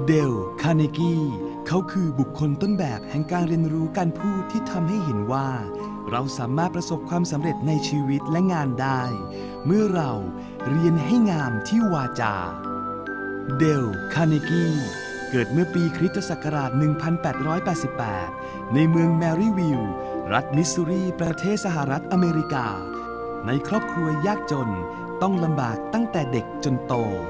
เดล คาร์เนกีเขาคือบุคคลต้นแบบแห่งการเรียนรู้การพูดที่ทำให้เห็นว่าเราสามารถประสบความสำเร็จในชีวิตและงานได้เมื่อเราเรียนให้งามที่วาจาเดล คาร์เนกีเกิดเมื่อปีคริสตศักราช 1888 ในเมืองแมรี่วิลล์รัฐมิสซูรีประเทศสหรัฐอเมริกาในครอบครัวยากจนต้องลำบากตั้งแต่เด็กจนโต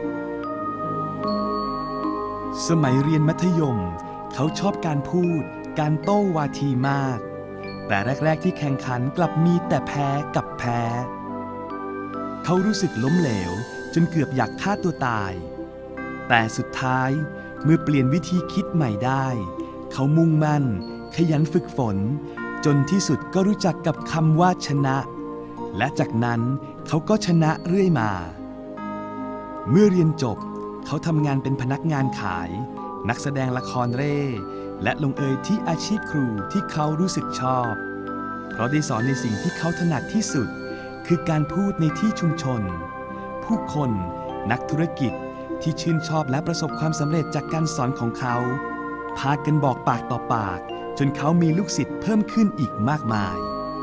สมัยเรียนมัธยมเขาชอบการพูดการโต้วาทีมากแต่แรกๆที่แข่งขันกลับมีแต่แพ้กับแพ้เขารู้สึกล้มเหลวจนเกือบอยากฆ่าตัวตายแต่สุดท้ายเมื่อเปลี่ยนวิธีคิดใหม่ได้เขามุ่งมั่นขยันฝึกฝนจนที่สุดก็รู้จักกับคำว่าชนะและจากนั้นเขาก็ชนะเรื่อยมาเมื่อเรียนจบเขาทำงานเป็นพนักงานขายนักแสดงละครเร่และลงเอยที่อาชีพครูที่เขารู้สึกชอบเพราะได้สอนในสิ่งที่เขาถนัดที่สุดคือการพูดในที่ชุมชนผู้คนนักธุรกิจที่ชื่นชอบและประสบความสำเร็จจากการสอนของเขาพากันบอกปากต่อปากจนเขามีลูกศิษย์เพิ่มขึ้นอีกมากมาย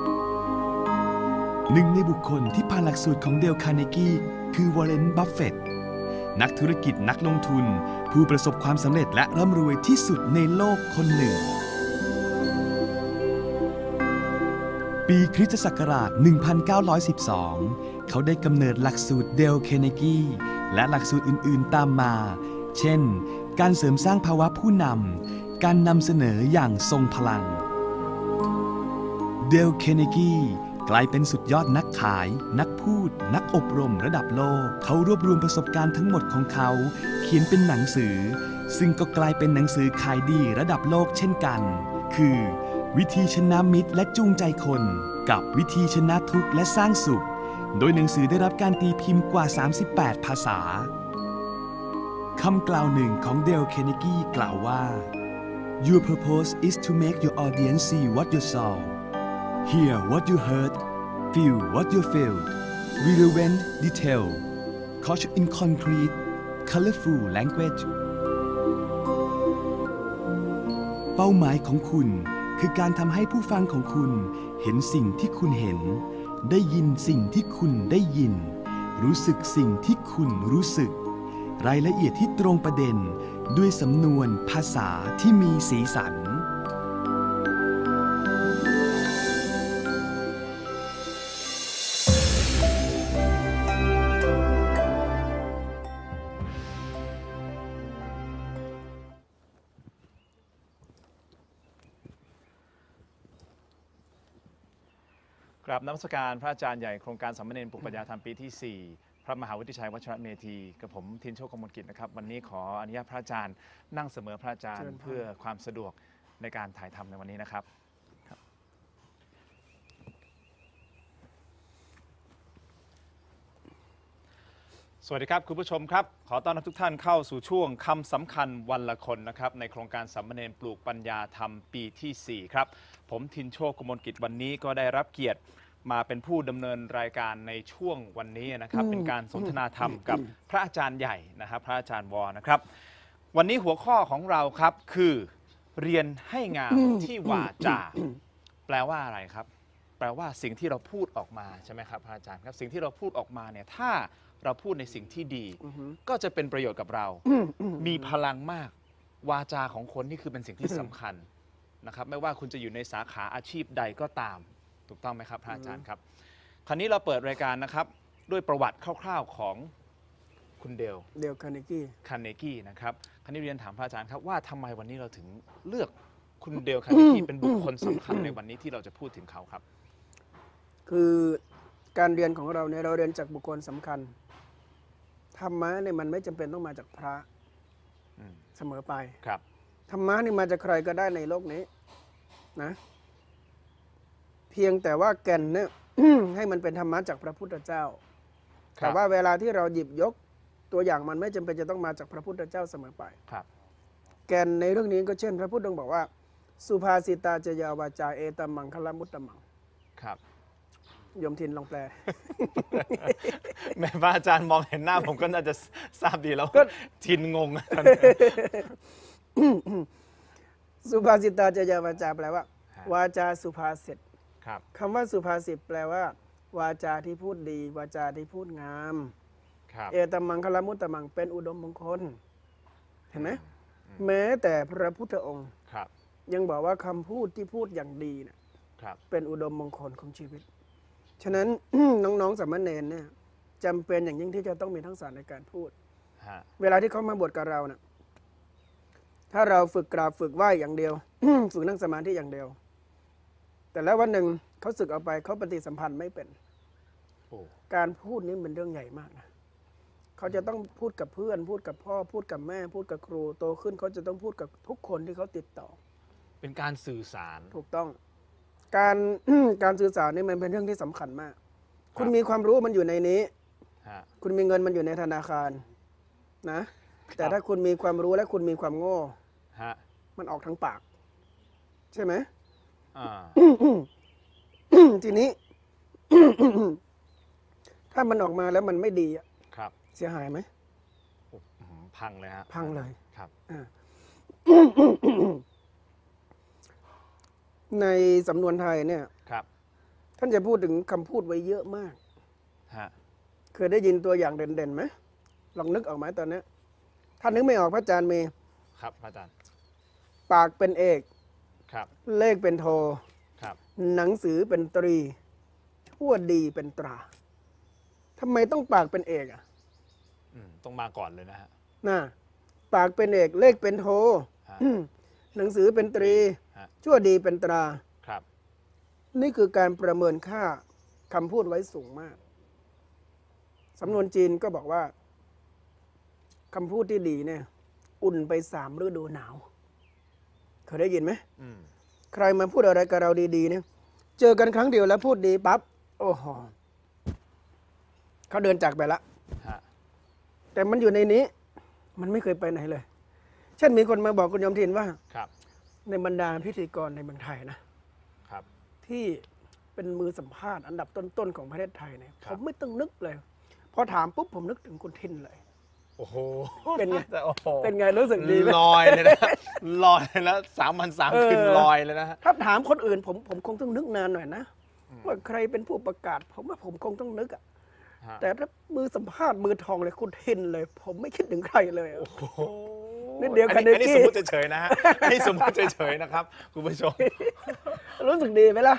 หนึ่งในบุคคลที่ผ่านหลักสูตรของเดล คาร์เนกีคือวอร์เรน บัฟเฟตต์นักธุรกิจนักลงทุนผู้ประสบความสำเร็จและร่ำรวยที่สุดในโลกคนหนึ่งปีคริสตศักราช 1912 เขาได้กำเนิดหลักสูตรเดล คาร์เนกีและหลักสูตรอื่นๆตามมาเช่นการเสริมสร้างภาวะผู้นำการนำเสนออย่างทรงพลังเดล คาร์เนกีกลายเป็นสุดยอดนักขายนักพูดนักอบรมระดับโลกเขารวบรวมประสบการณ์ทั้งหมดของเขาเขียนเป็นหนังสือซึ่งก็กลายเป็นหนังสือขายดีระดับโลกเช่นกันคือวิธีชนะมิตรและจูงใจคนกับวิธีชนะทุกข์และสร้างสุขโดยหนังสือได้รับการตีพิมพ์กว่า 38 ภาษาคำกล่าวหนึ่งของเดล คาร์เนกีกล่าวว่า Your purpose is to make your audience see what you saw hear what you heard feel what you felt relevant detail couched in concrete colorful language เป้าหมายของคุณคือการทำให้ผู้ฟังของคุณเห็นสิ่งที่คุณเห็นได้ยินสิ่งที่คุณได้ยินรู้สึกสิ่งที่คุณรู้สึกรายละเอียดที่ตรงประเด็นด้วยสำนวนภาษาที่มีสีสันกราบนมัสการพระอาจารย์ใหญ่โครงการสามเณรปลุกปัญญาธรรมปีที่ 4 พระมหาวุฒิชัยวัชรเมธีกับผมทินโชคกมลกิจนะครับวันนี้ขออนุญาตพระอาจารย์นั่งเสมอพระอาจารย์เพื่อความสะดวกในการถ่ายทำในวันนี้นะครับสวัสดีครับคุณผู้ชมครับขอต้อนรับทุกท่านเข้าสู่ช่วงคำสำคัญวันละคนนะครับในโครงการสามเณรปลูกปัญญาธรรมปีที่ 4 ครับผมทินโชคกมลกิจวันนี้ก็ได้รับเกียรติมาเป็นผู้ดำเนินรายการในช่วงวันนี้นะครับเป็นการสนทนาธรรมกับพระอาจารย์ใหญ่นะครับพระอาจารย์วอนะครับวันนี้หัวข้อของเราครับคือเรียนให้งามที่วาจาแปลว่าอะไรครับแปลว่าสิ่งที่เราพูดออกมาใช่ไหมครับพระอาจารย์ครับสิ่งที่เราพูดออกมาเนี่ยถ้าเราพูดในสิ่งที่ดีก็จะเป็นประโยชน์กับเรามีพลังมากวาจาของคนนี่คือเป็นสิ่งที่สำคัญนะครับไม่ว่าคุณจะอยู่ในสาขาอาชีพใดก็ตามถูกต้องไหมครับพระอาจารย์ครับคราวนี้เราเปิดรายการนะครับด้วยประวัติคร่าวๆของคุณเดล คาร์เนกีนะครับคราวนี้เรียนถามพระอาจารย์ครับว่าทำไมวันนี้เราถึงเลือกคุณเดล คาร์เนกีเป็นบุคคลสำคัญในวันนี้ที่เราจะพูดถึงเขาครับคือการเรียนของเราเนี่ยเราเรียนจากบุคคลสำคัญธรรมะเนี่ยมันไม่จำเป็นต้องมาจากพระเสมอไปครับธรรมะนี่มาจากใครก็ได้ในโลกนี้นะเพียงแต่ว่าแก่นเนี่ย ให้มันเป็นธรรมะจากพระพุทธเจ้าแต่ว่าเวลาที่เราหยิบยกตัวอย่างมันไม่จำเป็นจะต้องมาจากพระพุทธเจ้าเสมอไปครับแก่นในเรื่องนี้ก็เช่นพระพุทธองค์บอกว่าสุภาษิตาจยาวาจาเอตัมมังคลมุตตมังครับโยมทินลองแปลแม้ว่าอาจารย์มองเห็นหน้าผมก็น่าจะทราบดีแล้วก็ทินงงสุภาษิตาจยาวาจาแปลว่าฮะวาจาสุภาษิตครับคำว่าสุภาษิตแปลว่า วาจาที่พูดดี วาจาที่พูดงามครับเอตมังคลมุตตมังเป็นอุดมมงคล เห็นไหมแม้แต่พระพุทธองค์ครับยังบอกว่าคำพูดที่พูดอย่างดีเนี่ยครับเป็นอุดมมงคลของชีวิต ฉะนั้น น้องๆสามเณรเนี่ยจำเป็นอย่างยิ่งที่จะต้องมีทักษะในการพูดฮะเวลาที่เขามาบวชกับเรานะถ้าเราฝึกกราบฝึกไหว้อย่างเดียว ฝึกนั่งสมาธิอย่างเดียว แต่แล้ววันหนึ่งเขาสึกเอาไปเขาปฏิสัมพันธ์ไม่เป็นโอ้การพูดนี่เป็นเรื่องใหญ่มากนะเขาจะต้องพูดกับเพื่อน พูดกับพ่อ พูดกับแม่ พูดกับครู โตขึ้นเขาจะต้องพูดกับทุกคนที่เขาติดต่อเป็นการสื่อสารถูกต้อง การ การสื่อสารนี่มันเป็นเรื่องที่สำคัญมาก คุณมีความรู้มันอยู่ในนี้ฮะคุณมีเงินมันอยู่ในธนาคารนะ แต่ถ้าคุณมีความรู้และคุณมีความโง่ฮะมันออกทางปาก ใช่ไหมอ่าทีนี้ ถ้ามันออกมาแล้วมันไม่ดีอะครับเสียหายไหมโอ้พังเลยฮะพังเลยครับในสำนวนไทยเนี่ยครับท่านจะพูดถึงคำพูดไว้เยอะมากฮะเคยได้ยินตัวอย่างเด่นๆไหมลองนึกออกไหมตอนนี้ถ้านึกไม่ออกพระอาจารย์มีครับอาจารย์ปากเป็นเอกครับเลขเป็นโทครับหนังสือเป็นตรี ชั่วดีเป็นตราทำไมต้องปากเป็นเอกอ่ะต้องมาก่อนเลยนะฮะน่ะปากเป็นเอกเลขเป็นโทฮะหนังสือเป็นตรีฮะชั่วดีเป็นตราครับนี่คือการประเมินค่าคำพูดไว้สูงมาก สำนวนจีนก็บอกว่าคำพูดที่ดีเนี่ย อุ่นไป3 ฤดูหนาว เคยได้ยินไหมอืมใครมาพูดอะไรกับเราดีๆเนี่ย เจอกันครั้งเดียวแล้วพูดดีปั๊บ โอ้โหเขาเดินจากไปละฮะแต่มันอยู่ในนี้ มันไม่เคยไปไหนเลย เช่นมีคนมาบอกคุณยมทินว่าครับในบรรดาพิธีกรในเมืองไทยนะครับที่เป็นมือสัมภาษณ์อันดับต้นๆของประเทศไทยเนี่ยครัผบมไม่ต้องนึกเลย พอถามปุ๊บผมนึกถึงคุณทินเลยโอ้โหเป็นไงแต่โอ้โหเป็นไงรู้สึกดีไหมลอยเลยนะ ลอยเลยนะ3 วัน 3 คืนลอยเลยนะฮะถ้าถามคนอื่นผมคงต้องนึกนานหน่อยนะ ว่าใครเป็นผู้ประกาศ ผมว่าผมคงต้องนึกอะฮะแต่ถ้ามือสัมภาษณ์มือทองเลยคุณทินเลย ผมไม่คิดถึงใครเลยอะโอ้โหนิดเดียวอันนี้ Carnegie สมมติเฉยๆนะฮะอันนี้สมมติเฉยๆนะครับคุณผู้ชมรู้สึกดีไหมล่ะ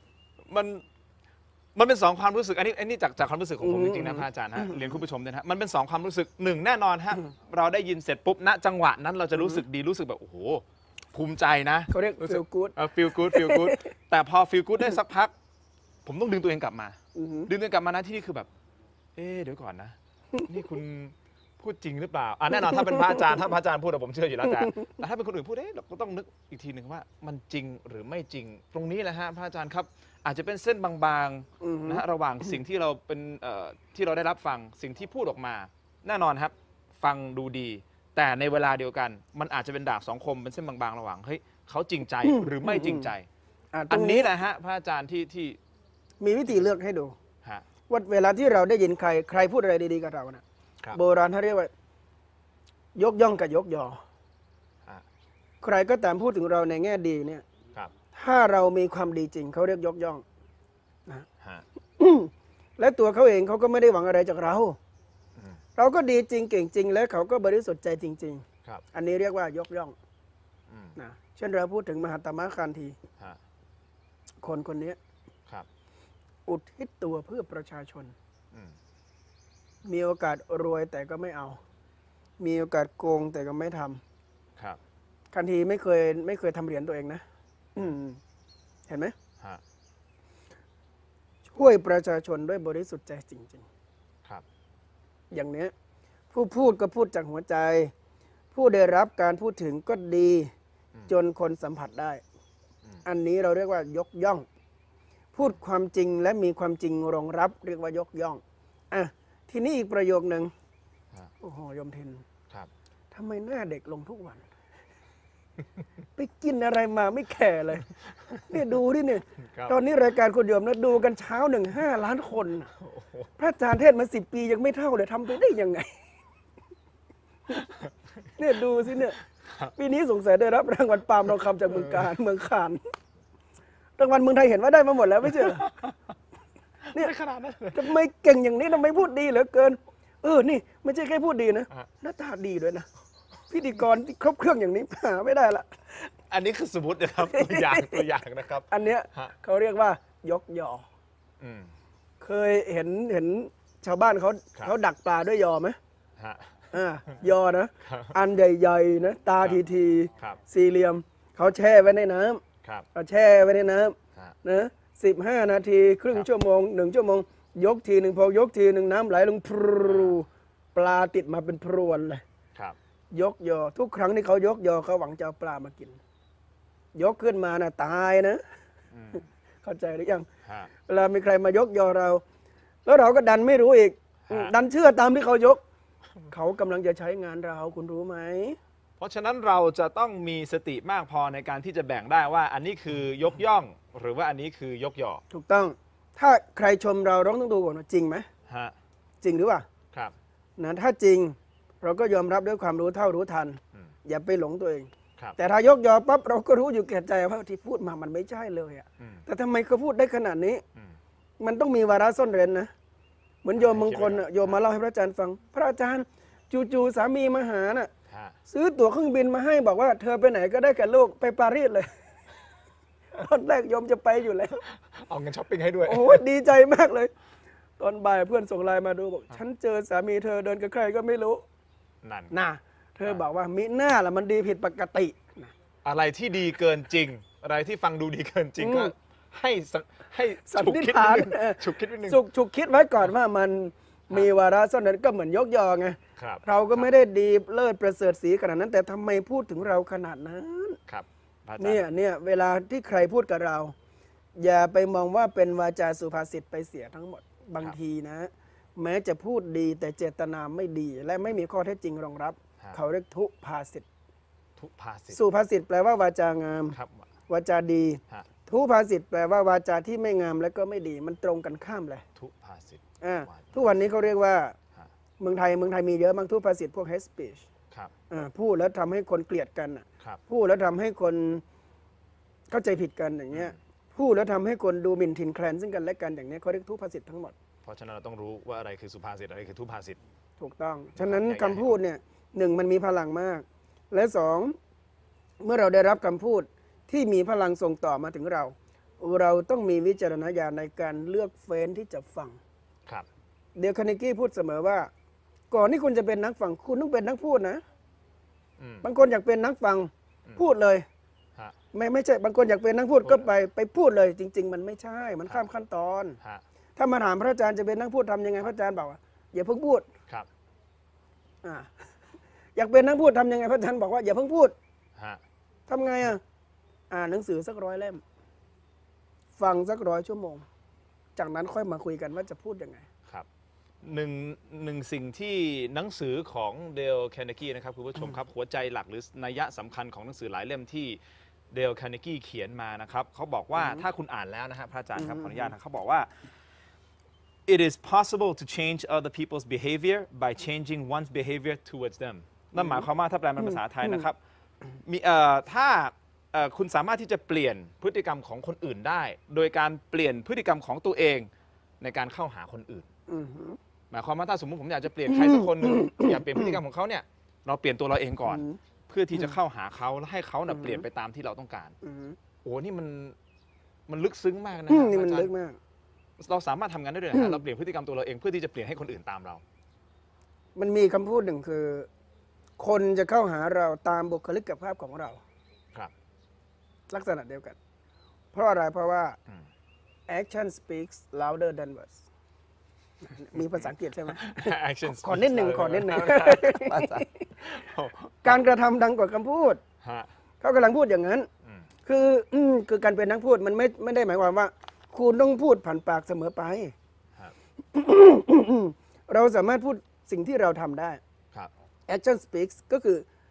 มันเป็น2 ความรู้สึกอันนี้จากความรู้สึกของผมจริงๆนะพระอาจารย์ฮะเรียนคุณผู้ชมด้วยนะฮะมันเป็น2 ความรู้สึก1แน่นอนฮะเราได้ยินเสร็จปุ๊บณจังหวะนั้นเราจะรู้สึกดีรู้สึกแบบโอ้โหภูมิใจนะเขาเรียกรู้สึก feel good feel good แต่พอ feel good ได้สักพัก ผมต้องดึงตัวเองกลับมาอือหือดึงตัวเองกลับมานะที่นี่คือแบบ เดี๋ยวก่อนนะ นี่คุณพูดจริงหรือเปล่าแน่นอนถ้าเป็นพระอาจารย์ถ้าพระอาจารย์พูดอะผมเชื่ออยู่แล้วแต่ถ้าเป็นคนอื่นพูดเราก็ต้องนึกอีกทีหนึ่งว่ามันจริงหรือไม่จริง ตรงนี้แหละฮะพระอาจารย์ครับ อาจจะเป็นเส้นบางๆนะฮะระหว่างสิ่งที่เราเป็นที่เราได้รับฟังสิ่งที่พูดออกมา แน่นอนครับ ฟังดูดี แต่ในเวลาเดียวกัน มันอาจจะเป็นดาบ2 คมเป็นเส้นบางๆ ระหว่างเฮ้ยเขาจริงใจหรือไม่จริงใจตอัรนงนี้แหละฮะพระอาจารย์ที่มีวิธีเลือกให้ดูฮะว่าเวลาที่เราได้ยินใครพูดอะไรดีๆกับเรานะครับ โบราณเขาเรียกว่า ยกย่องกับยกยอฮะใครก็ตามพูดถึงเราในแง่ดีเนี่ยครับถ้าเรามีความดีจริงเขาเรียกยกย่องฮะและตัวเขาเองเขาก็ไม่ได้หวังอะไรจากเราอืมเราก็ดีจริงเก่งจริง และเขาก็บริสุทธิ์ใจจริงครับๆ อันนี้เรียกว่ายกย่องอืมนะเช่นเราพูดถึงมหาตมะคันธีฮะคนนี้ครับอุทิศตัวเพื่อประชาชนอืมมีโอกาสรวยแต่ก็ไม่เอา มีโอกาสโกงแต่ก็ไม่ทำครับคันธีไม่เคยทำเหรียญตัวเองนะ เห็นไหมฮะช่วยประชาชนด้วยบริสุทธิ์ใจจริงครับๆ อย่างเนี้ยผู้พูดก็พูดจากหัวใจ ผู้ได้รับการพูดถึงก็ดี จนคนสัมผัสได้ อันนี้เราเรียกว่ายกย่อง พูดความจริงและมีความจริงรองรับ เรียกว่ายกย่องอ่ะทีนี้อีกประโยคนึงฮะโอ้โหโยมทินครับทำไมหน้าเด็กลงทุกวันไปกินอะไรมาไม่แคร์เลยเนี่ยดูดิเนี่ยครับตอนนี้รายการคนโยมนะดูกันเช้า1 5 ล้านคนน่ะพระอาจารย์เทศน์มา10 ปียังไม่เท่าเลยทำไปได้ยังไง เนี่ยดูสิเนี่ยปีนี้สงสัยได้รับรางวัลปาล์มทองคำจากเมืองการเมืองคานรางวัลเมืองไทยเห็นว่าได้มาหมดแล้วไม่ใช่เหรอเนี่ยขนาดนั้นเลยทำไมเก่งอย่างนี้ทำไมพูดดีเหลือเกินนี่ไม่ใช่แค่พูดดีนะอ่ะหน้าตาดีด้วยนะพิธีกรที่ครบเครื่องอย่างนี้หาไม่ได้ละอันนี้คือสมมตินะครับ ตัวอย่างนะครับอันเนี้ยฮะเขาเรียกว่ายกยออืมเคยเห็นชาวบ้านเขาครับเขาดักปลาด้วยยอไหมฮะยอนะครับ อันใหญ่ๆนะตาครับทีครับสี่เหลี่ยมเขาแช่ไว้ในน้ำครับเอาแช่ไว้ในน้ฮะำนะ15 นาทีครึ่งครับชั่วโมง1 ชั่วโมง ยกทีหนึ่งพอยกทีหนึ่งน้ำไหลลงพรูปลาติดมาเป็นพรวนเลยครับยกยอทุกครั้งที่เขายกยอเขาหวังจะเอาปลามากิน ยกขึ้นมานะตายนะอืมเข้าใจหรือยังฮะเวลามีใครมายกยอเรา แล้วเราก็ดันไม่รู้อีกฮะดันเชื่อตามที่เขายก เขากำลังจะใช้งานเราคุณรู้ไหมเพราะฉะนั้นเราจะต้องมีสติมากพอในการที่จะแบ่งได้ว่า อันนี้คือยกย่อง หรือว่าอันนี้คือยกย่อถูกต้อง ถ้าใครชมเราเราต้องดูก่อนว่าจริงไหมฮะจริงหรือเปล่าครับนะถ้าจริงเราก็ยอมรับด้วยความรู้เท่ารู้ทันอืมอย่าไปหลงตัวเองครับแต่ถ้ายกยอปั๊บเราก็รู้อยู่แก่ใจว่าที่พูดมามันไม่ใช่เลยอะอืมแต่ทำไมเขาพูดได้ขนาดนี้อืมมันต้องมีวาระซ่อนเร้นนะ เหมือนโยมบางคนน่ะใช่ไหมโยมมาเล่าให้พระอาจารย์ฟัง พระอาจารย์จู่ๆสามีมาหาน่ะฮะซื้อตั๋วเครื่องบินมาให้บอกว่าเธอไปไหนก็ได้กับลูกไปปารีสเลย ตอนแรกโยมจะไปอยู่แล้วเอาเงินช้อปปิ้งให้ด้วยโอ้โหดีใจมากเลย ตอนบ่ายเพื่อนส่งไลน์มาดูบอก ฉันเจอสามีเธอเดินกับใครก็ไม่รู้นั่นน่ะเธอบอกว่ามิหน้าละมันดีผิดปกตินะอะไรที่ดีเกินจริง อะไรที่ฟังดูดีเกินจริงอืมก็ให้สันฉุกนิษคิดฐานนิดนึงเออฉุกคิดนิดนึงฉุกคิดไว้ก่อนว่ามันมีวาระซ่อนเร้นก็เหมือนยกยอไงครับเราก็ไม่ได้ดีเลิศประเสริฐสีขนาดนั้น แต่ทำไมพูดถึงเราขนาดนั้นครับพระอาจารเนี่ยเวลาที่ใครพูดกับเรา อย่าไปมองว่าเป็นวาจาสุภาษิตไปเสียทั้งหมดบางทีนะ แม้จะพูดดีแต่เจตนาไม่ดี และไม่มีข้อเท็จจริงรองรับ เขาเรียกทุภาษิตทุภาษิตสุภาษิตแปลว่าวาจางามครับวาจาดีฮะทุภาษิตแปลว่าวาจาที่ไม่งามและก็ไม่ดี มันตรงกันข้ามเลยทุภาษิตทุกวันนี้เขาเรียกว่าฮะเมืองไทยมีเยอะมากทุภาษิตพวก hate speech ครับพูดแล้วทำให้คนเกลียดกันน่ะครับพูดแล้วทำให้คนเข้าใจผิดกันอย่างเงี้ย พูดแล้วทำให้คนดูหมิ่นถิ่นแคลนซึ่งกันและกันอย่างเนี้ยเขาเรียกทุพภาษิตทั้งหมดเพราะฉะนั้นเราต้องรู้ว่าอะไรคือสุภาษิตอะไรคือทุภาษิตถูกต้อง ฉะนั้นใหญ่ๆคำพูดเนี่ยหนึ่งมันมีพลังมาก และสองเมื่อเราได้รับคำพูดที่มีพลังส่งต่อมาถึงเรา เราต้องมีวิจารณญาณในการเลือกเฟ้นที่จะฟังครับเดลคาร์เนกี้พูดเสมอว่า ก่อนที่คุณจะเป็นนักฟังคุณต้องเป็นนักพูดนะอืมบางคนอยากเป็นนักฟังพูดเลยฮะไม่ใช่บางคนอยากเป็นนักพูดก็ไปพูดเลย จริง ๆ มันไม่ใช่ มันข้ามขั้นตอนฮะถ้ามาถามพระอาจารย์จะเป็นนักพูดทำยังไงพระอาจารย์บอกว่าอย่าเพิ่งพูดครับอ่า อยากเป็นนักพูดทำยังไงพระอาจารย์บอกว่าอย่าเพิ่งพูดฮะทำไงอ่านหนังสือสัก100 เล่ม ฟังสัก100 ชั่วโมง จากนั้นค่อยมาคุยกันว่าจะพูดยังไงครับหนึ่งสิ่งที่หนังสือของเดลแคร์เนกีนะครับคุณผู้ชมครับหัวใจหลักหรือนัยยะสำคัญของหนังสือหลายเล่มที่เดลแคร์เนกีเขียนมานะครับเขาบอกว่าถ้าคุณอ่านแล้วนะฮะพระอาจารย์ครับขออนุญาตนะเขาบอกว่า it is possible to change other people's behavior by changing one's behavior towards them นั่นหมายความว่าถ้าแปลเป็นภาษาไทยนะครับมีถ้าคุณสามารถที่จะเปลี่ยนพฤติกรรมของคนอื่นได้ โดยการเปลี่ยนพฤติกรรมของตัวเองในการเข้าหาคนอื่นอือหือหมายความว่าถ้าสมมติผมอยากจะเปลี่ยนใครสักคนหนึ่ง อยากเปลี่ยนพฤติกรรมของเขาเนี่ยเราเปลี่ยนตัวเราเองก่อน เพื่อที่จะเข้าหาเขาและให้เขาเปลี่ยนไปตามที่เราต้องการอือหือโอ้นี่มันลึกซึ้งมากนะนี่มันอาจารย์ลึกมากเราสามารถทำงานได้ด้วยนะฮะเราเปลี่ยนพฤติกรรมตัวเราเองเพื่อที่จะเปลี่ยนให้คนอื่นตามเรามันมีคำพูดหนึ่งคือ คนจะเข้าหาเราตามบุคลิกภาพของเราครับลักษณะเดียวกัน เพราะอะไรเพราะว่าอืม action speaks louder than words มีภาษาอังกฤษใช่ไหม Action ขอนิดหนึ่ง speaks ขอนิดหนึ่งอาจารย์การกระทำดังกว่าคำพูดฮะเขากำลังพูดอย่างนั้นอืมคือการเป็นนักพูดมันไม่ได้หมายความว่า คุณต้องพูดผ่านปากเสมอไปครับเราสามารถพูดสิ่งที่เราทำได้ครับ action speaks ก็คือ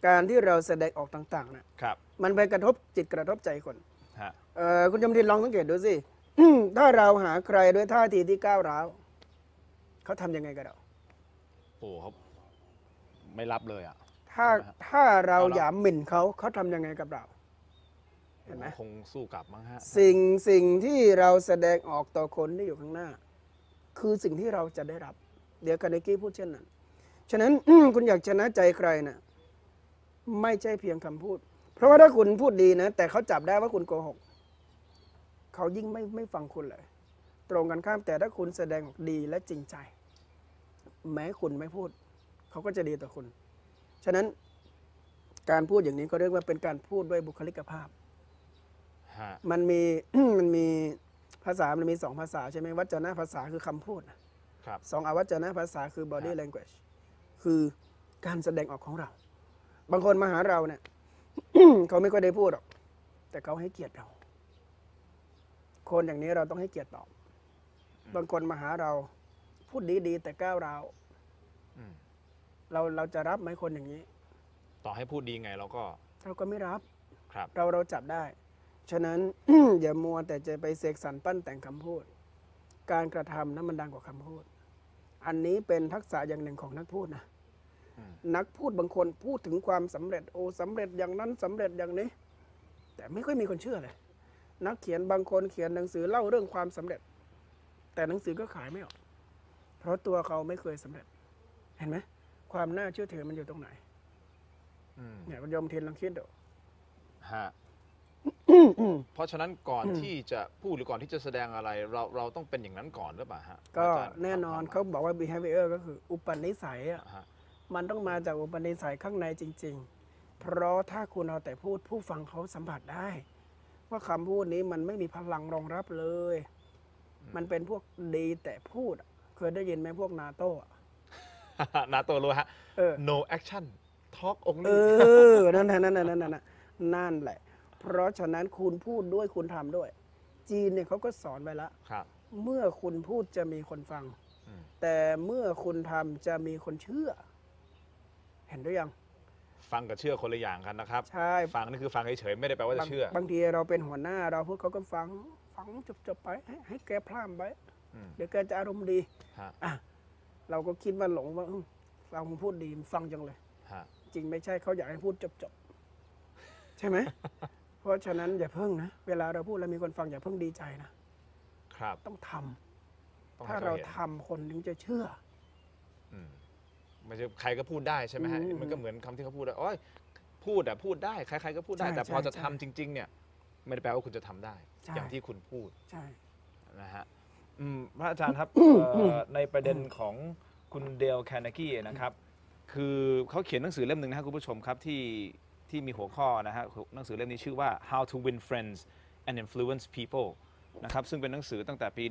การที่เราแสดงออกต่างๆนะครับ มันไปกระทบจิตกระทบใจคนฮะคุณจำทินลองสังเกตดูสิ ถ้าเราหาใครด้วยท่าทีที่ก้าวร้าวเขาทำยังไงกับเราโอ้เขาไม่รับเลยอ่ะถ้าเราหยามหมิ่นเขาทำยังไงกับเรา เห็นไหมคงสู้กลับมั้งฮะสิ่งที่เราแสดงออกต่อคนที่อยู่ข้างหน้า คือสิ่งที่เราจะได้รับ เดี๋ยวคาเนกี้พูดเช่นนั้น ฉะนั้น คุณอยากชนะใจใครนะไม่ใช่เพียงคำพูด เพราะว่าถ้าคุณพูดดีนะ แต่เขาจับได้ว่าคุณโกหกเขายิ่งไม่ฟังคุณเลย ตรงกันข้ามแต่ถ้าคุณแสดงออกดีและจริงใจ แม้คุณไม่พูด เขาก็จะดีต่อคุณ ฉะนั้นการพูดอย่างนี้ก็เรียกว่าเป็นการพูดด้วยบุคลิกภาพฮะมันมี มันมีภาษา มันมี2ภาษาใช่ไหมวจนะภาษาคือคำพูดนะครับ สองอวัจนะภาษาคือ body language คือการแสดงออกของเรา บางคนมาหาเราเนี่ย เขาไม่ค่อยได้พูดหรอก แต่เขาให้เกียรติเรา คนอย่างนี้เราต้องให้เกียรติตอบบางคนมาหาเราพูดดีๆแต่ก้าวร้าวอืมเราจะรับไหมคนอย่างนี้ต่อให้พูดดีไงเราก็เราก็ไม่รับครับเราจับได้ ฉะนั้น อย่ามัวแต่จะไปเสกสรรปั้นแต่งคำพูด การกระทำนั้นมันดังกว่าคำพูด อันนี้เป็นทักษะอย่างหนึ่งของนักพูดนะอืมนักพูดบางคนพูดถึงความสำเร็จโอ้สำเร็จอย่างนั้นสำเร็จอย่างนี้ แต่ไม่ค่อยมีคนเชื่อเลย นักเขียนบางคนเขียนหนังสือเล่าเรื่องความสำเร็จ แต่หนังสือก็ขายไม่ออก เพราะตัวเขาไม่เคยสำเร็จ เห็นไหมความน่าเชื่อถือมันอยู่ตรงไหนอืมเนี่ยคุณโยมเทียนลองคิดดูฮะ เพราะฉะนั้นก่อนที่จะพูดหรือก่อนที่จะแสดงอะไร เราต้องเป็นอย่างนั้นก่อนหรือเปล่าฮะก็อาจารย์แน่นอนควเขามหมบอกว่า behavior ก็คืออุปนิสัยอะายฮะมันต้องมาจากอุปนิสัยข้างในจริง ๆ เพราะถ้าคุณเอาแต่พูดผู้ฟังเขาสัมผัสได้ ว่าคำพูดนี้มันไม่มีพลังรองรับเลย มันเป็นพวกดีแต่พูดอะเคยได้ยินไหมพวกนาโต้อะนาโตรู้ฮะเออ no action talk เอ only อ นั่นแหละ เพราะฉะนั้นคุณพูดด้วยคุณทำด้วย จีนเนี่ยเขาก็สอนไว้ละครับเมื่อคุณพูดจะมีคนฟังอืมแต่เมื่อคุณทำจะมีคนเชื่อ เห็นหรือยังฟังกับเชื่อคนละอย่างกันนะครับใช่ฟังนี่คือฟังเฉยๆไม่ได้แปลว่าจะเชื่อบางทีเราเป็นหัวหน้าเราพูดเขาก็ฟังจบไปให้แกพร่ำไปอืมเดี๋ยวแกจะอารมณ์ดีฮะอ่ะเราก็คิดว่าหลงว่าเราคงพูดดีฟังจังเลยฮะจริงไม่ใช่เขาอยากให้พูดจบใช่ไหม เพราะฉะนั้นอย่าเพิ่งนะ เวลาเราพูดแล้วมีคนฟังอย่าเพิ่งดีใจนะครับ ต้องทำต้องถ้าให้เราห็นทำคนถึงจะเชื่ออืมไม่ใช่ใครก็พูดได้ใช่ไหมฮะอืมมันก็เหมือนคำที่เขาพูดว่าโอ้ยพูดอะพูดได้ใครๆก็พูดได้ใช่แต่พอจะใช่ทำจริง ๆ เนี่ย ไม่ได้แปลว่าคุณจะทำได้ใช่อย่างที่คุณพูดใช่นะฮะพระอาจารย์ครับในประเด็นของคุณเดลแคนากี้นะครับ คือเขาเขียนหนังสือเล่มหนึ่งนะครับคุณผู้ชมครับที่มีหัวข้อนะฮะหนังสือเล่มนี้ชื่อว่า How to Win Friends and Influence People นะครับซึ่งเป็นหนังสือตั้งแต่ปี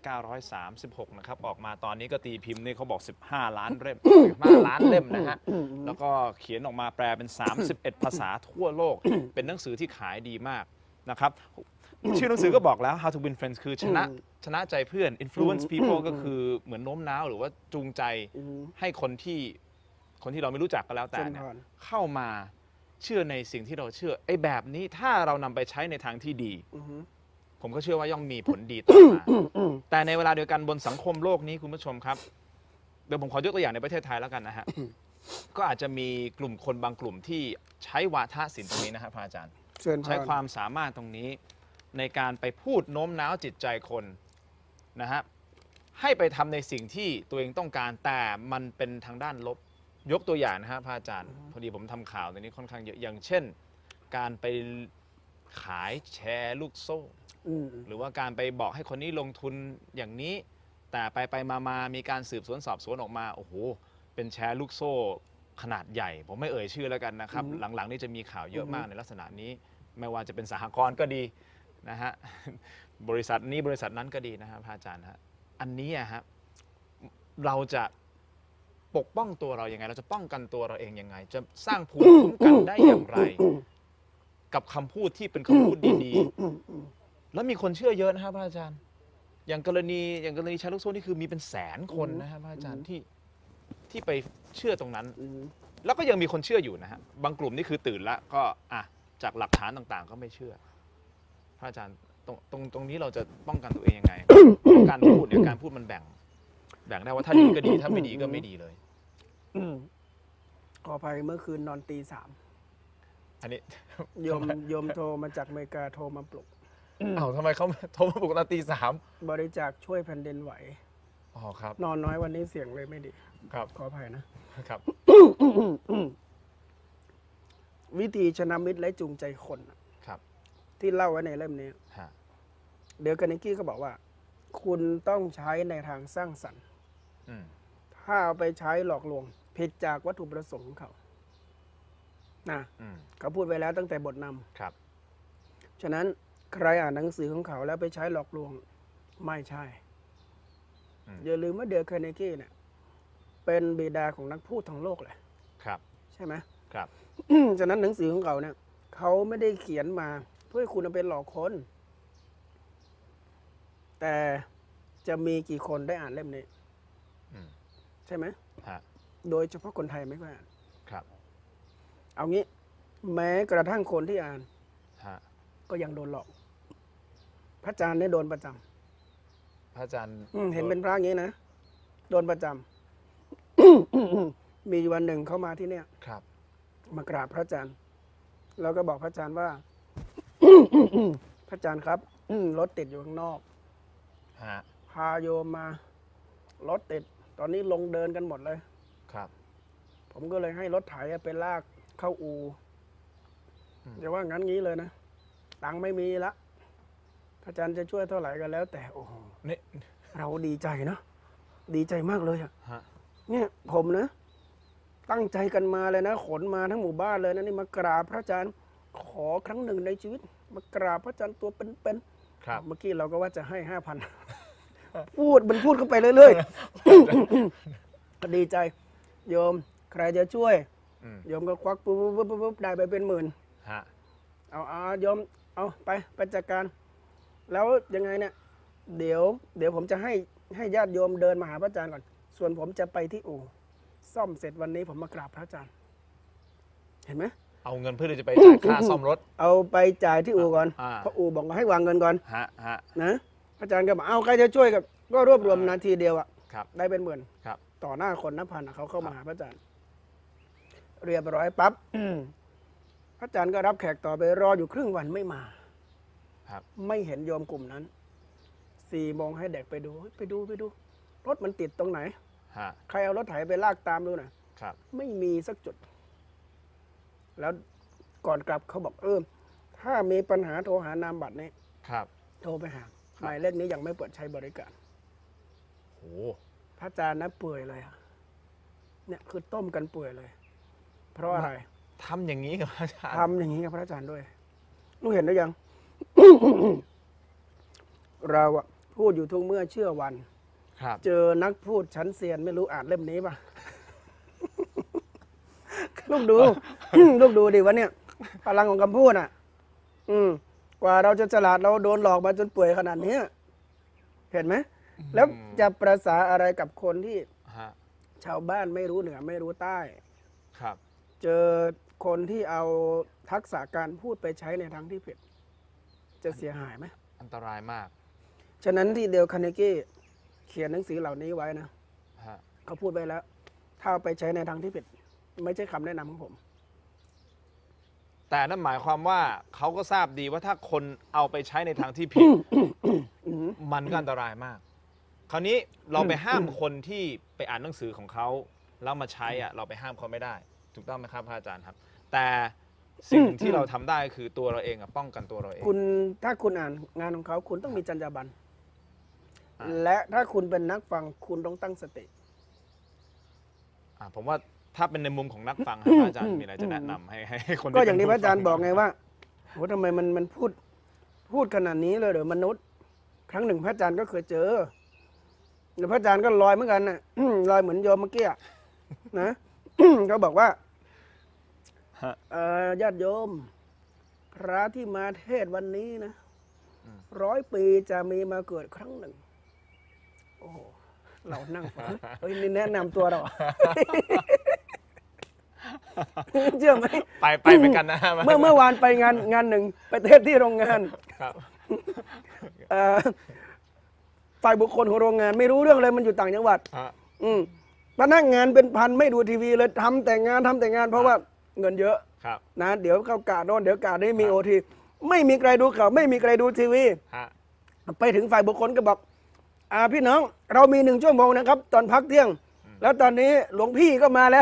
1936 นะครับออกมาตอนนี้ก็ตีพิมพ์นี่เขาบอก 15 ล้านเล่ม 15 ล้านเล่มนะฮะแล้วก็เขียนออกมาแปลเป็น 31 ภาษาทั่วโลก เป็นหนังสือที่ขายดีมากนะครับชื่อหนังสือก็บอกแล้ว How to Win Friends คือชนะใจเพื่อน Influence People ก็คือเหมือนโน้มน้าวหรือว่าจูงใจให้คนที่เราไม่รู้จักก็แล้วแต่เนี่ยเชิญพรเข้ามาเชื่อในสิ่งที่เราเชื่อไอ้แบบนี้ถ้าเรานำไปใช้ในทางที่ดีอือฮึผมก็เชื่อว่าย่อมมีผลดีตามมา แต่ในเวลาเดียวกันบนสังคมโลกนี้คุณผู้ชมครับเดี๋ยวผมขอยกตัวอย่างในประเทศไทยแล้วกันนะฮะ ก็อาจจะมีกลุ่มคนบางกลุ่มที่ใช้วาทศิลป์ตรงนี้นะครับพระอาจารย์เชิญพรใช้ความสามารถตรงนี้ในการไปพูดโน้มน้าวจิตใจคนนะฮะให้ไปทำในสิ่งที่ตัวเองต้องการแต่มันเป็นทางด้านลบยกตัวอย่างนะฮะพระอาจารย์พอดีผมทำข่าวในนี้ค่อนข้างเยอะอย่างเช่น การไปขายแชร์ลูกโซ่อืมหรือว่าการไปบอกให้คนนี้ลงทุนอย่างนี้ แต่ไปมามีการสืบสวนสอบสวนออกมาโอ้โหเป็นแชร์ลูกโซ่ขนาดใหญ่ ผมไม่เอ่ยชื่อแล้วกันนะครับ หลังๆนี่จะมีข่าวเยอะมากในลักษณะนี้ ไม่ว่าจะเป็นสหกรณ์ก็ดีนะฮะ บริษัทนี้บริษัทนั้นก็ดีนะครับพระอาจารย์ฮะอันนี้อะฮะเราจะปกป้องตัวเรายังไง เราจะป้องกันตัวเราเองยังไง จะสร้างภูมิคุ้มกันได้อย่างไร กับคำพูดที่เป็นคำพูดดีๆ แล้วมีคนเชื่อเยอะนะครับพระอาจารย์ อย่างกรณีแชร์ลูกโซ่นี่คือมีเป็นแสนคนนะครับพระอาจารย์ที่ไปเชื่อตรงนั้นอืมแล้วก็ยังมีคนเชื่ออยู่นะฮะบางกลุ่มนี่คือตื่นแล้วก็จากหลักฐานต่างๆ ก็ไม่เชื่อพระอาจารย์ตรงนี้เราจะป้องกันตัวเองยังไง การพูดเนี่ยการพูดมันแบ่งได้ว่าถ้าดีก็ดีถ้าไม่ดีก็ไม่ดีเลยขออภัยเมื่อคืนนอนตี 3 อันนี้โยมโทรมาจากอเมริกาโทรมาปลุกทำไมเขาโทรมาปลุกตอนตี 3 บริจาคช่วยแผ่นดินไหวครับนอนน้อยวันนี้เสียงเลยไม่ดีครับขออภัยนะครับ วิธีชนะมิตรและจูงใจคนครับที่เล่าไว้ในเล่มนี้เดล คาร์เนกี้ก็บอกว่า คุณต้องใช้ในทางสร้างสรรค์ถ้าเอาไปใช้หลอกลวงผิดจากวัตถุประสงค์ของเขาเขาพูดไว้แล้วตั้งแต่บทนำครับฉะนั้นใครอ่านหนังสือของเขาแล้วไปใช้หลอกลวงไม่ใช่อย่าลืมว่าเดล คาร์เนกี้เนี่ยเป็นบิดาของนักพูดทั้งโลกเลยครับใช่ไหมครับฉะนั้นหนังสือของเขาเนี่ยเขาไม่ได้เขียนมาเพื่อคุณเอาไปหลอกคนแต่จะมีกี่คนได้อ่านเล่มนี้ใช่ไหมโดยเฉพาะคนไทยไม่ค่อยอ่านครับเอางี้แม้กระทั่งคนที่อ่านก็ยังโดนหลอกพระอาจารย์เนี่ยโดนประจำพระอาจารย์เห็นเป็นพระอย่างนี้นะโดนประจำมีวันหนึ่งเขามาที่เนี่ยมากราบพระอาจารย์แล้วก็บอกพระอาจารย์ว่า พระอาจารย์ครับรถติดอยู่ข้างนอกพาโยมมารถติดตอนนี้ลงเดินกันหมดเลยครับผมก็เลยให้รถไถไปลากเข้าอู่อย่าว่างั้นงี้เลยนะตังค์ไม่มีละพระอาจารย์จะช่วยเท่าไหร่ก็แล้วแต่โอ้โหเราดีใจนะดีใจมากเลยเนี่ยผมนะตั้งใจกันมาเลยนะขนมาทั้งหมู่บ้านเลยนะนี่มากราบพระอาจารย์ขอครั้งหนึ่งในชีวิตมากราบพระอาจารย์ตัวเป็นๆเมื่อกี้เราก็ว่าจะให้ 5,000 พูดเข้าไปเรื่อยๆดีใจโยมใครจะช่วยโยมก็ควักปุ๊บได้ไปเป็นหมื่นเอาโยมเอาไปจัดการแล้วยังไงเนี่ยเดี๋ยวผมจะให้ญาติโยมเดินมาหาพระอาจารย์ก่อนส่วนผมจะไปที่อู่ซ่อมเสร็จวันนี้ผมมากราบพระอาจารย์เห็นไหมเอาเงินเพื่อจะไปจ่ายค่าซ่อมรถเอาไปจ่ายที่อู่ก่อนเพราะอู่บอกให้วางเงินก่อนนะอาจารย์ก็บอกเอาใครจะช่วยก็รวบรวมนาทีเดียวได้เป็นหมื่นต่อหน้าคนนับพันเขาเข้ามาหาพระอาจารย์เรียบร้อยปั๊บพระอาจารย์ก็รับแขกต่อไปรออยู่ครึ่งวันไม่มาไม่เห็นโยมกลุ่มนั้น4 โมงให้เด็กไปดูรถมันติดตรงไหนใครเอารถไถไปลากตามดูหน่อยไม่มีสักจุดแล้วก่อนกลับเขาบอกถ้ามีปัญหาโทรหานามบัตรนี้โทรไปหาหมายเลขนี้ยังไม่เปิดใช้บริการพระอาจารย์นะเปื่อยเลยเนี่ยคือต้มกันเปื่อยเลยเพราะอะไรทำอย่างนี้กับพระอาจารย์ทำอย่างนี้กับพระอาจารย์ด้วยรู้เห็นได้ยัง เราพูดอยู่ทุกเมื่อเชื่อวันเจอนักพูดชั้นเซียนไม่รู้อ่านเล่มนี้ป่ะ ลูกดูดิวะเนี่ยพลังของคำพูดกว่าเราจะฉลาดเราโดนหลอกมาจนเปื่อยขนาดนี้เห็นไหมแล้วจะประสาอะไรกับคนที่ชาวบ้านไม่รู้เหนือไม่รู้ใต้เจอคนที่เอาทักษะการพูดไปใช้ในทางที่ผิดจะเสียหายไหมอันตรายมากฉะนั้นที่เดล คาร์เนกี้เขียนหนังสือเหล่านี้ไว้นะเขาพูดไปแล้วถ้าเอาไปใช้ในทางที่ผิดไม่ใช่คำแนะนำของผมแต่นั่นหมายความว่าเขาก็ทราบดีว่าถ้าคนเอาไปใช้ในทางที่ผิด มันก็อันตรายมากคราวนี้เราไปห้ามคนที่ไปอ่านหนังสือของเขาแล้วมาใช้เราไปห้ามเขาไม่ได้ถูกต้องไหมครับพระอาจารย์ครับแต่สิ่งที่เราทำได้คือตัวเราเองป้องกันตัวเราเองถ้าคุณอ่านงานของเขาคุณต้องมีจรรยาบรรณและถ้าคุณเป็นนักฟังคุณต้องตั้งสติผมว่าถ้าเป็นในมุมของนักฟังพระอาจารย์มีอะไรจะแนะนำให้คนก็อย่างที่พระอาจารย์บอกไงว่าโหทำไมมันพูดขนาดนี้เลยเหรอมนุษย์ครั้งหนึ่งพระอาจารย์ก็เคยเจอแล้วพระอาจารย์ก็ลอยเหมือนกันน่ะลอยเหมือนโยมเมื่อกี้นะเขาบอกว่าญาติโยมพระที่มาเทศวันนี้นะ100 ปีจะมีมาเกิดครั้งหนึ่งโอ้เรานั่งฟังนี่แนะนำตัวเราเชื่อไหมไปเหมือนกันนะเมื่อวานไปงานหนึ่งไปเทศที่โรงงานครับฝ่ายบุคคลของโรงงานไม่รู้เรื่องเลยมันอยู่ต่างจังหวัดฮะพนักงานเป็นพันไม่ดูทีวีเลยทำแต่งานเพราะว่าเงินเยอะครับนะเดี๋ยวเข้ากะโน่นเดี๋ยวกะนี้มีโอทีไม่มีใครดูข่าวไม่มีใครดูทีวีฮะไปถึงฝ่ายบุคคลก็บอกพี่น้องเรามี1 ชั่วโมงนะครับ ตอนพักเที่ยง แล้วตอนนี้หลวงพี่ก็มาแล้ว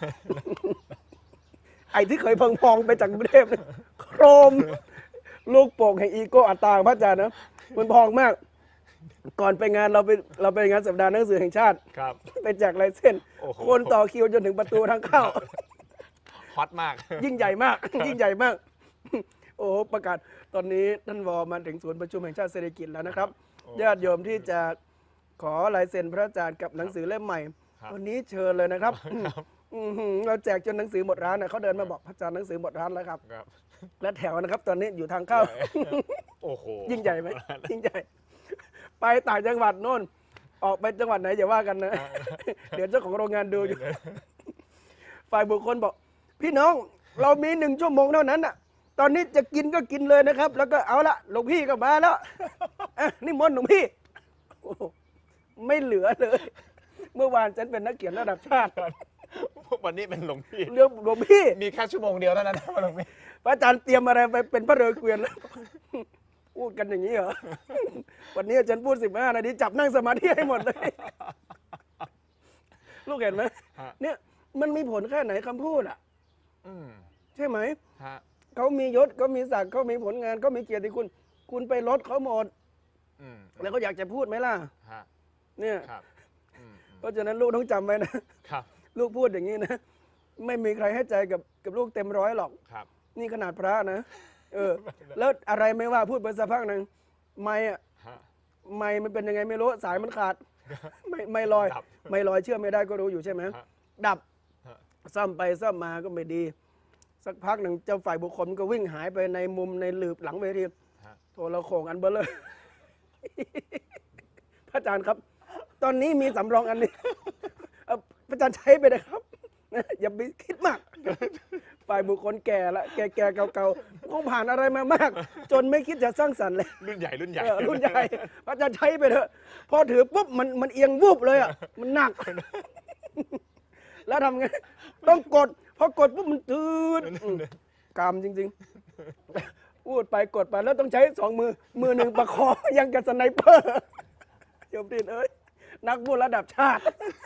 ไอ้ที่เคยพองๆไปจากกรุงเทพเนี่ยโครมลูกโป่งแห่งอีโก้อัตตาพระอาจารย์นะมันพองมาก ก่อนไปงานเราไปงานสัปดาห์หนังสือแห่งชาติครับไปแจกลายเส้นโอ้โหคนต่อคิวจนถึงประตูทางเข้าฮอตมากยิ่งใหญ่มาก ยิ่งใหญ่มาก โอ้โหประกาศตอนนี้ท่านวอมาถึงศูนย์ประชุมแห่งชาติเศรษฐกิจแล้วนะครับโอ้ญาติโยมที่จะขอลายเซ็นพระอาจารย์กับหนังสือเล่มใหม่ครับวันนี้เชิญเลยนะครับ เราแจกจนหนังสือหมดร้านนะเขาเดินมาบอกพระอาจารย์หนังสือหมดร้านแล้วครับครับและแถวนะครับ ตอนนี้อยู่ทางเข้าโอ้โหยิ่งใหญ่ไหมยิ่งใหญ่ ไปต่างจังหวัดโน่น ออกไปจังหวัดไหนอย่าว่ากันนะ เดี๋ยวเจ้าของโรงงานดูอยู่ ฝ่ายบุคคลบอก พี่น้องเรามี1 ชั่วโมงเท่านั้นน่ะ ตอนนี้จะกินก็กินเลยนะครับ แล้วก็เอาละหลวงพี่ก็มาแล้วนี่มนต์หลวงพี่โอ้โหไม่เหลือเลย เมื่อวานฉันเป็นนักเขียนระดับชาติวันนี้เป็นหลวงพี่เรื่องหลวงพี่มีแค่ชั่วโมงเดียวเท่านั้นนะหลวงพี่พระอาจารย์เตรียมอะไรไปเป็นพระเรือเกวียนแล้ว พูดกันอย่างนี้เหรอ วันนี้อาจารย์พูด15 นาทีจับนั่งสมาธิให้หมดเลย ลูกเห็นไหมฮะเนี่ยมันมีผลแค่ไหนคำพูดอ่ะอืมใช่ไหมฮะเขามียศเขามีศักดิ์เขามีผลงานเขามีเกียรติคุณ คุณไปลดเขาหมดอืมแล้วก็อยากจะพูดไหมล่ะฮะเนี่ยครับอืมเพราะฉะนั้นลูกต้องจำไว้นะครับลูกพูดอย่างนี้นะ ไม่มีใครให้ใจกับลูกเต็มร้อยหรอกครับนี่ขนาดพระนะ แล้วอะไรไม่ว่าพูดไปสักพักหนึ่งไม่อะฮะไม่มันเป็นยังไงไม่รู้สายมันขาด ไม่ลอยดับไม่ลอยเชื่อไม่ได้ก็รู้อยู่ใช่ไหมฮะดับฮะซ่อมไปซ่อมมาก็ไม่ดี สักพักหนึ่งเจ้าฝ่ายบุคคลก็วิ่งหายไปในมุมในหลืบหลังเวทีฮะโทรโขงอันเบลเลย พระอาจารย์ครับ ตอนนี้มีสำรองอันนี้ พระอาจารย์ใช้ไปนะครับ อย่าไปคิดมาก ฝ่ายบุคคลแก่ละแก่เก่าๆคงผ่านอะไรมามาก จนไม่คิดจะสร้างสรรค์เลยรุ่นใหญ่รุ่นใหญ่รุ่นใหญ่พระอาจารย์ใช้ไปเถอะพอถือปุ๊บมันเอียงวูบเลยอ่ะมันหนัก แล้วทำไงต้องกดพอกดปุ๊บมันตืดกรรมจริงๆพูดไปกดไปแล้วต้องใช้2 มือหนึ่งประคองยังกับสไนเปอร์โยมดินเอ้ยนักพูดระดับชาติ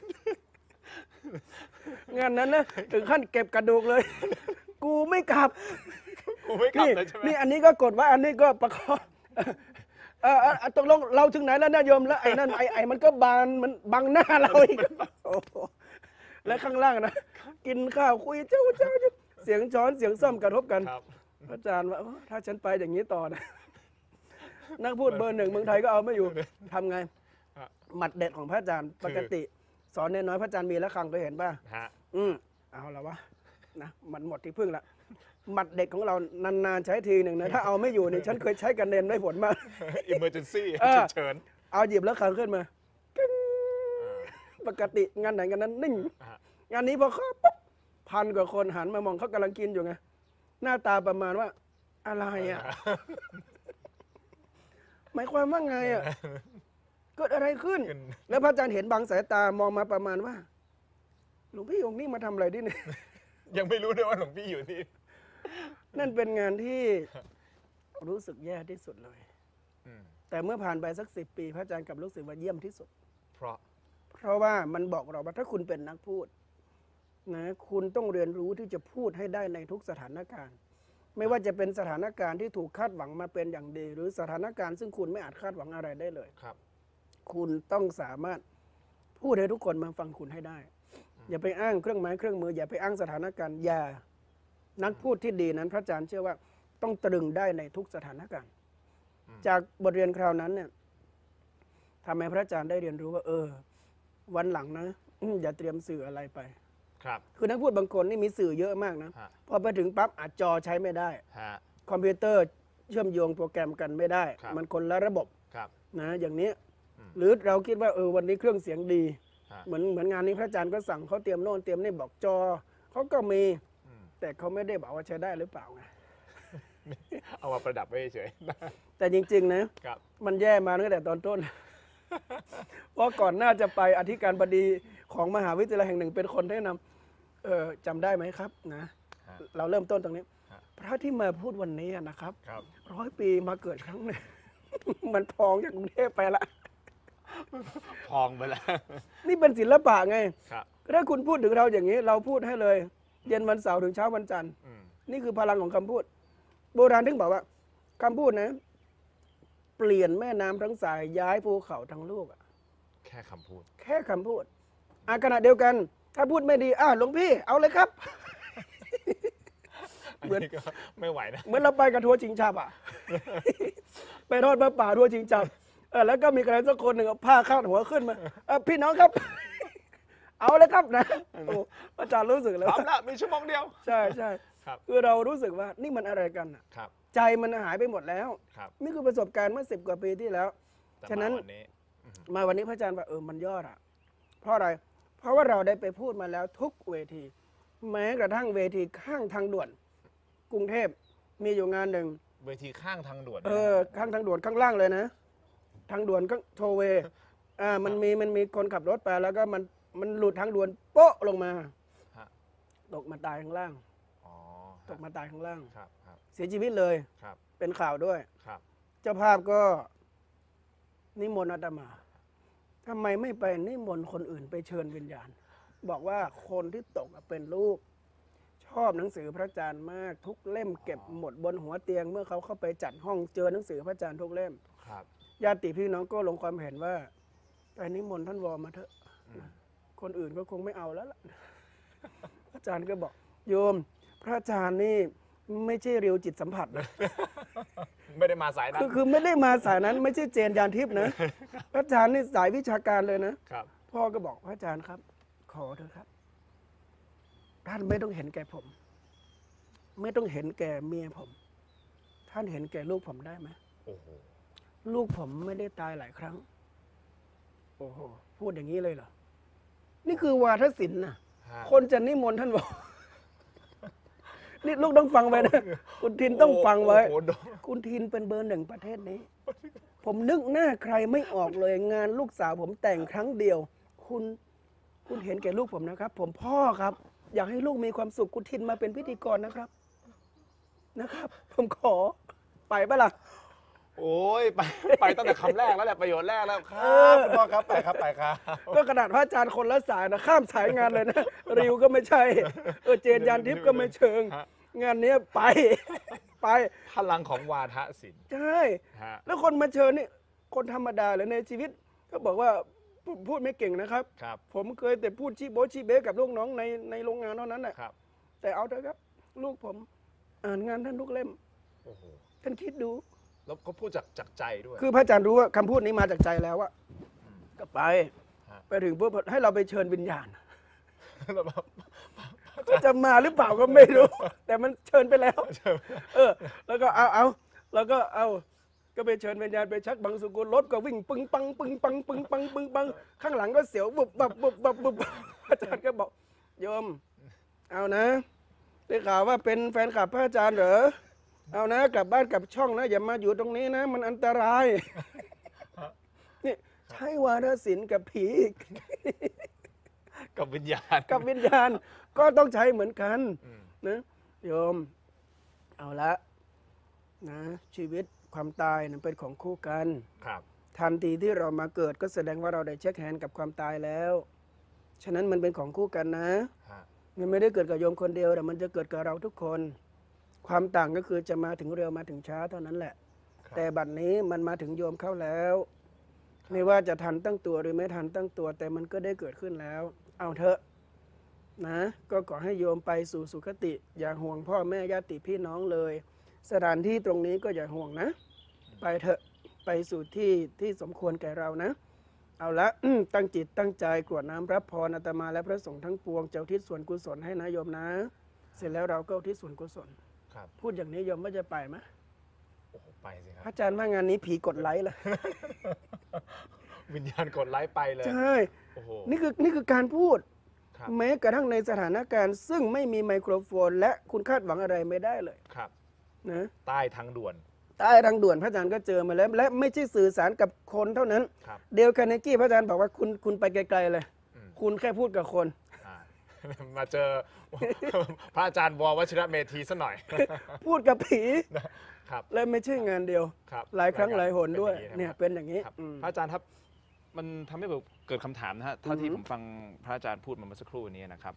งานนั้นนะถึงขั้นเก็บกระดูกเลย กูไม่กลับกูไม่กลับนี่เลยใช่ไหมนี่อันนี้ก็กดไว่าอันนี้ก็ประคองตกลงเราถึงไหนแล้วนะโยมแล้วไอ้นั่นไอ้มันก็บานมันบังหน้าเราอีกโอ้โหและข้างล่างนะกินข้าวคุยเจ้าเสียงช้อนเสียงส้อมกระทบกันครับพระอาจารย์ว่าถ้าฉันไปอย่างนี้ต่อนะนักพูดเบอร์ 1เมืองไทยก็เอาไม่อยู่ทำไงฮะหมัดเด็ดของพระอาจารย์ปกติ สอนน้อยๆพระอาจารย์มีละครังเคยเห็นป่ะฮะเอาละวะนะมันหมดที่พึ่งละหมัดเด็กของเรานานๆใช้ทีหนึ่งนะถ้าเอาไม่อยู่นี่ฉันเคยใช้กันเน้นได้ผลมาก emergency เออฉุกเฉินเอาหยิบแล้วขังขึ้นมากิ้งปกติงานไหนกันนั้นนิ่งฮะงานนี้พอเขาปุ๊บ1,000 กว่าคนหันมามองเขากำลังกินอยู่ไงหน้าตาประมาณว่าอะไรอ่ะหมายความว่าไงอ่ะเกิดอะไรขึ้นขึ้นแล้วพระอาจารย์เห็นบางสายตามองมาประมาณว่าหลวงพี่องค์นี้มาทำอะไรที่นี่ยังไม่รู้ด้วยว่าหลวงพี่อยู่ที่นั่นเป็นงานที่รู้สึกแย่ที่สุดเลยอืมแต่เมื่อผ่านไปสัก10 ปี พระอาจารย์กลับรู้สึกว่าเยี่ยมที่สุดเพราะเพราะว่ามันบอกเราว่าถ้าคุณเป็นนักพูดนะคุณต้องเรียนรู้ที่จะพูดให้ได้ในทุกสถานการณ์ ไม่ว่าจะเป็นสถานการณ์ที่ถูกคาดหวังมาเป็นอย่างดี หรือสถานการณ์ซึ่งคุณไม่อาจคาดหวังอะไรได้เลยครับคุณต้องสามารถพูดให้ทุกคนมาฟังคุณให้ได้ อย่าไปอ้างเครื่องไม้เครื่องมืออย่าไปอ้างสถานการณ์อย่านักพูดที่ดีนั้น พระอาจารย์เชื่อว่าต้องตรึงได้ในทุกสถานการณ์ จากบทเรียนคราวนั้นเนี่ยทำให้พระอาจารย์ได้เรียนรู้ว่า วันหลังนะอย่าเตรียมสื่ออะไรไปครับคือนักพูดบางคนนี่มีสื่อเยอะมากนะฮะพอไปถึงปั๊บอาจจอใช้ไม่ได้ฮะคอมพิวเตอร์เชื่อมโยงโปรแกรมกันไม่ได้ครับมันคนละระบบครับนะอย่างนี้อืมหรือเราคิดว่าวันนี้เครื่องเสียงดีฮะเหมือนงานนี้พระอาจารย์ก็สั่งเขาเตรียมโน่นเตรียมนี่บอกจอเขาก็มีแต่เขาไม่ได้บอกว่าใช้ได้หรือเปล่าไงเอามาประดับไว้เฉยแต่จริงๆนะครับ มันแย่มาตั้งแต่ตอนต้น เพราะก่อนหน้าจะไปอธิการบดีของมหาวิทยาลัยแห่งหนึ่งเป็นคนแนะนำจำได้ไหมครับนะฮะเราเริ่มต้นตรงนี้ฮะพระที่มาพูดวันนี้นะครับครับ 100 ปีมาเกิดครั้งหนึ่ง มันพองจากกรุงเทพไปละพองไปแล้วนี่เป็นศิลปะไงครับถ้าคุณพูดถึงเราอย่างนี้ เราพูดให้เลย เย็นวันเสาร์ถึงเช้าวันจันทร์อืมนี่คือพลังของคำพูด โบราณถึงบอกว่าคำพูดนะ เปลี่ยนแม่น้ำทั้งสายย้ายภูเขาทั้งลูกอะแค่คำพูดแค่คำพูดขณะเดียวกัน ถ้าพูดไม่ดีหลวงพี่เอาเลยครับอันเหมือนนี้ก็ไม่ไหวนะเหมือนเราไปกับทัวร์ชิงชับอ่ะ ไปทอดพระป่าทัวร์ชิงชับแล้วก็มีใครสักคนหนึ่งเอาผ้าคาดหัวขึ้นมาพี่น้องครับ เอาเลยครับนะโอ้อาจารย์รู้สึกแล้วพร้อมแล้วมีชั่วโมงเดียวใช่ใช่ครับคือเรารู้สึกว่านี่มันอะไรกันอะครับใจมันหายไปหมดแล้วครับนี่คือประสบการณ์เมื่อ10 กว่าปีที่แล้วแต่ฉะนั้นมาวันนี้มาวันนี้พระอาจารย์ว่ามันยอดอ่ะ เพราะอะไร เพราะว่าเราได้ไปพูดมาแล้วทุกเวที แม้กระทั่งเวทีข้างทางด่วน กรุงเทพมีอยู่งานหนึ่งเวทีข้างทางด่วนข้างทางด่วนข้างล่างเลยนะ ทางด่วนก็โทเวย์มันมีคนขับรถไปแล้วก็มันหลุดทางด่วนโป๊ะลงมาฮะตกมาตายข้างล่างอ๋อตกมาตายข้างล่างครับครับเสียชีวิตเลยครับเป็นข่าวด้วยครับเจ้าภาพก็นิมนต์อาตมาทำไมไม่ไปนิมนต์คนอื่นไปเชิญวิญญาณ บอกว่าคนที่ตกเป็นลูก ชอบหนังสือพระอาจารย์มาก ทุกเล่มเก็บหมดบนหัวเตียง เมื่อเขาเข้าไปจัดห้องเจอหนังสือพระอาจารย์ทุกเล่มครับญาติพี่น้องก็ลงความเห็นว่าไปนิมนต์ท่านวอมาเถอะอืมคนอื่นก็คงไม่เอาแล้วล่ะ อาจารย์ก็บอก โยม พระอาจารย์นี่ไม่ใช่เรียวจิตสัมผัสนะไม่ได้มาสายนั้นคือไม่ได้มาสายนั้น ไม่ใช่เจนยานทิพย์นะ พระอาจารย์นี่สายวิชาการเลยนะครับพ่อก็บอกพระอาจารย์ครับ ขอเถอะครับ ท่านไม่ต้องเห็นแก่ผม ไม่ต้องเห็นแก่เมียผม ท่านเห็นแก่ลูกผมได้ไหมโอ้โหลูกผมไม่ได้ตายหลายครั้ง โอ้โห พูดอย่างนี้เลยเหรอ นี่คือวาทศิลป์นะฮะคนจะนิมนต์ท่านบอก นี่ลูกต้องฟังไว้นะ คุณทินต้องฟังไว้โอ้โหคุณทินเป็นเบอร์ 1ประเทศนี้ ผมนึกหน้าใครไม่ออกเลย งานลูกสาวผมแต่งครั้งเดียว คุณเห็นแก่ลูกผมนะครับ ผมพ่อครับ อยากให้ลูกมีความสุข คุณทินมาเป็นพิธีกรนะครับ นะครับ ผมขอ ไปปะล่ะโอ้ยไปตั้งแต่คำแรกแล้วแหละประโยชน์แรกแล้วครัเอบ อคุณพ่อครับไปครับไปครับก็ขนาดพระอาจารย์คนละสายนะข้ามสายงานเลยนะ ริวก็ไม่ใช่ เจนยานทิพย์ก็ไม่เชิงฮะงานเนี้ยไป ไปพลังของวาทศิลป์ใช่ฮะแล้วคนมาเชิญนี่คนธรรมดาเลยในชีวิต ก็บอกว่าพูดไม่เก่งนะครับครับผมเคยแต่พูดชี้โบ๊ทชี้เบ๊กับลูกน้องในโรงงานเท่านั้นแหละครับแต่เอาเถอะครับ ลูกผมอ่านงานท่านทุกเล่มโอ้โหท่านคิดดูแล้วก็พูดจากใจด้วยคือพระอาจารย์รู้ว่าคำพูดนี้มาจากใจแล้วอะก็ไปฮะไปถึงปุ๊บให้เราไปเชิญวิญญาณแล้วแบบก็จะมาหรือเปล่าก็ไม่รู้ แต่มันเชิญไปแล้ว แล้วก็เอาแล้วก็ก็ไปเชิญวิญญาณไปชักบังสุกุลรถก็วิ่งปึ้งปังปึ้งปังปึ้งปังปึ้งปังข้างหลังก็เสียวบุบบับบุบบับบุบบับอาจารย์ก็บอกโยม เอานะได้ข่าวว่าเป็นแฟนคลับพระอาจารย์เหรอเอานะกลับบ้านกลับช่องนะอย่ามาอยู่ตรงนี้นะ มันอันตรายนี่ใช้วาทศิลป์กับผีอีกกับวิญญาณกับวิญญาณก็ต้องใช้เหมือนกันอืมนะโยม เอาละนะชีวิตความตายนั้นเป็นของคู่กันครับทันทีที่เรามาเกิดก็แสดงว่าเราได้เช็คแฮนด์กับความตายแล้ว ฉะนั้นมันเป็นของคู่กันนะฮะมันไม่ได้เกิดกับโยมคนเดียวแต่มันจะเกิดกับเราทุกคน ความต่างก็คือจะมาถึงเร็วมาถึงช้าเท่านั้นแหละครับแต่บัดนี้มันมาถึงโยมเข้าแล้ว ไม่ว่าจะทันตั้งตัวหรือไม่ทันตั้งตัว แต่มันก็ได้เกิดขึ้นแล้ว เอาเถอะนะก็ขอให้โยมไปสู่สุคติ อย่าห่วงพ่อแม่ญาติพี่น้องเลย สถานที่ตรงนี้ก็อย่าห่วงนะ ไปเถอะไปสู่ที่สมควรแก่เรานะ เอาละ ตั้งจิตตั้งใจกรวดน้ำรับพรอาตมาและพระสงฆ์ทั้งปวงเจ้าทิศส่วนกุศลให้นะโยมนะ เสร็จแล้วเราก็อุทิศส่วนกุศลครับพูดอย่างนี้โยมว่าจะไปไหมโอ้โหไปสิคพรัระบอาจารย์ว่างานนี้ผีกดไลค์ละวิญญาณกดไลค์ไปเลยใช่โอ้โหนี่คือการพูดครับแม้กระทั่งในสถานการณ์ซึ่งไม่มีไมโครโฟน และคุณคาดหวังอะไรไม่ได้เลยครับนะใต้ทางด่วนใต้ทางด่วนพระอาจารย์ก็เจอมาแล้ว และไม่ใช่สื่อสารกับคนเท่านั้นครับเดลคาร์เนกี้พระอาจารย์บอกว่าคุณไปไกลๆเลยอืมคุณแค่พูดกับคนอ่า มาเจอ พระอาจารย์ววชิระเมธีซะหน่อยพูดกับผีครับและไม่ใช่งานเดียวครับหลายครั้งหลายหนด้วยป็อางเนี่ยใช่ไหมเป็นอย่างนี้ครับอืมพระอาจารย์ครับ มันทำให้ผมเกิดคำถามนะฮะเท่าที่ผมฟังพระอาจารย์พูดมาเมื่อสักครู่นี้นะครับ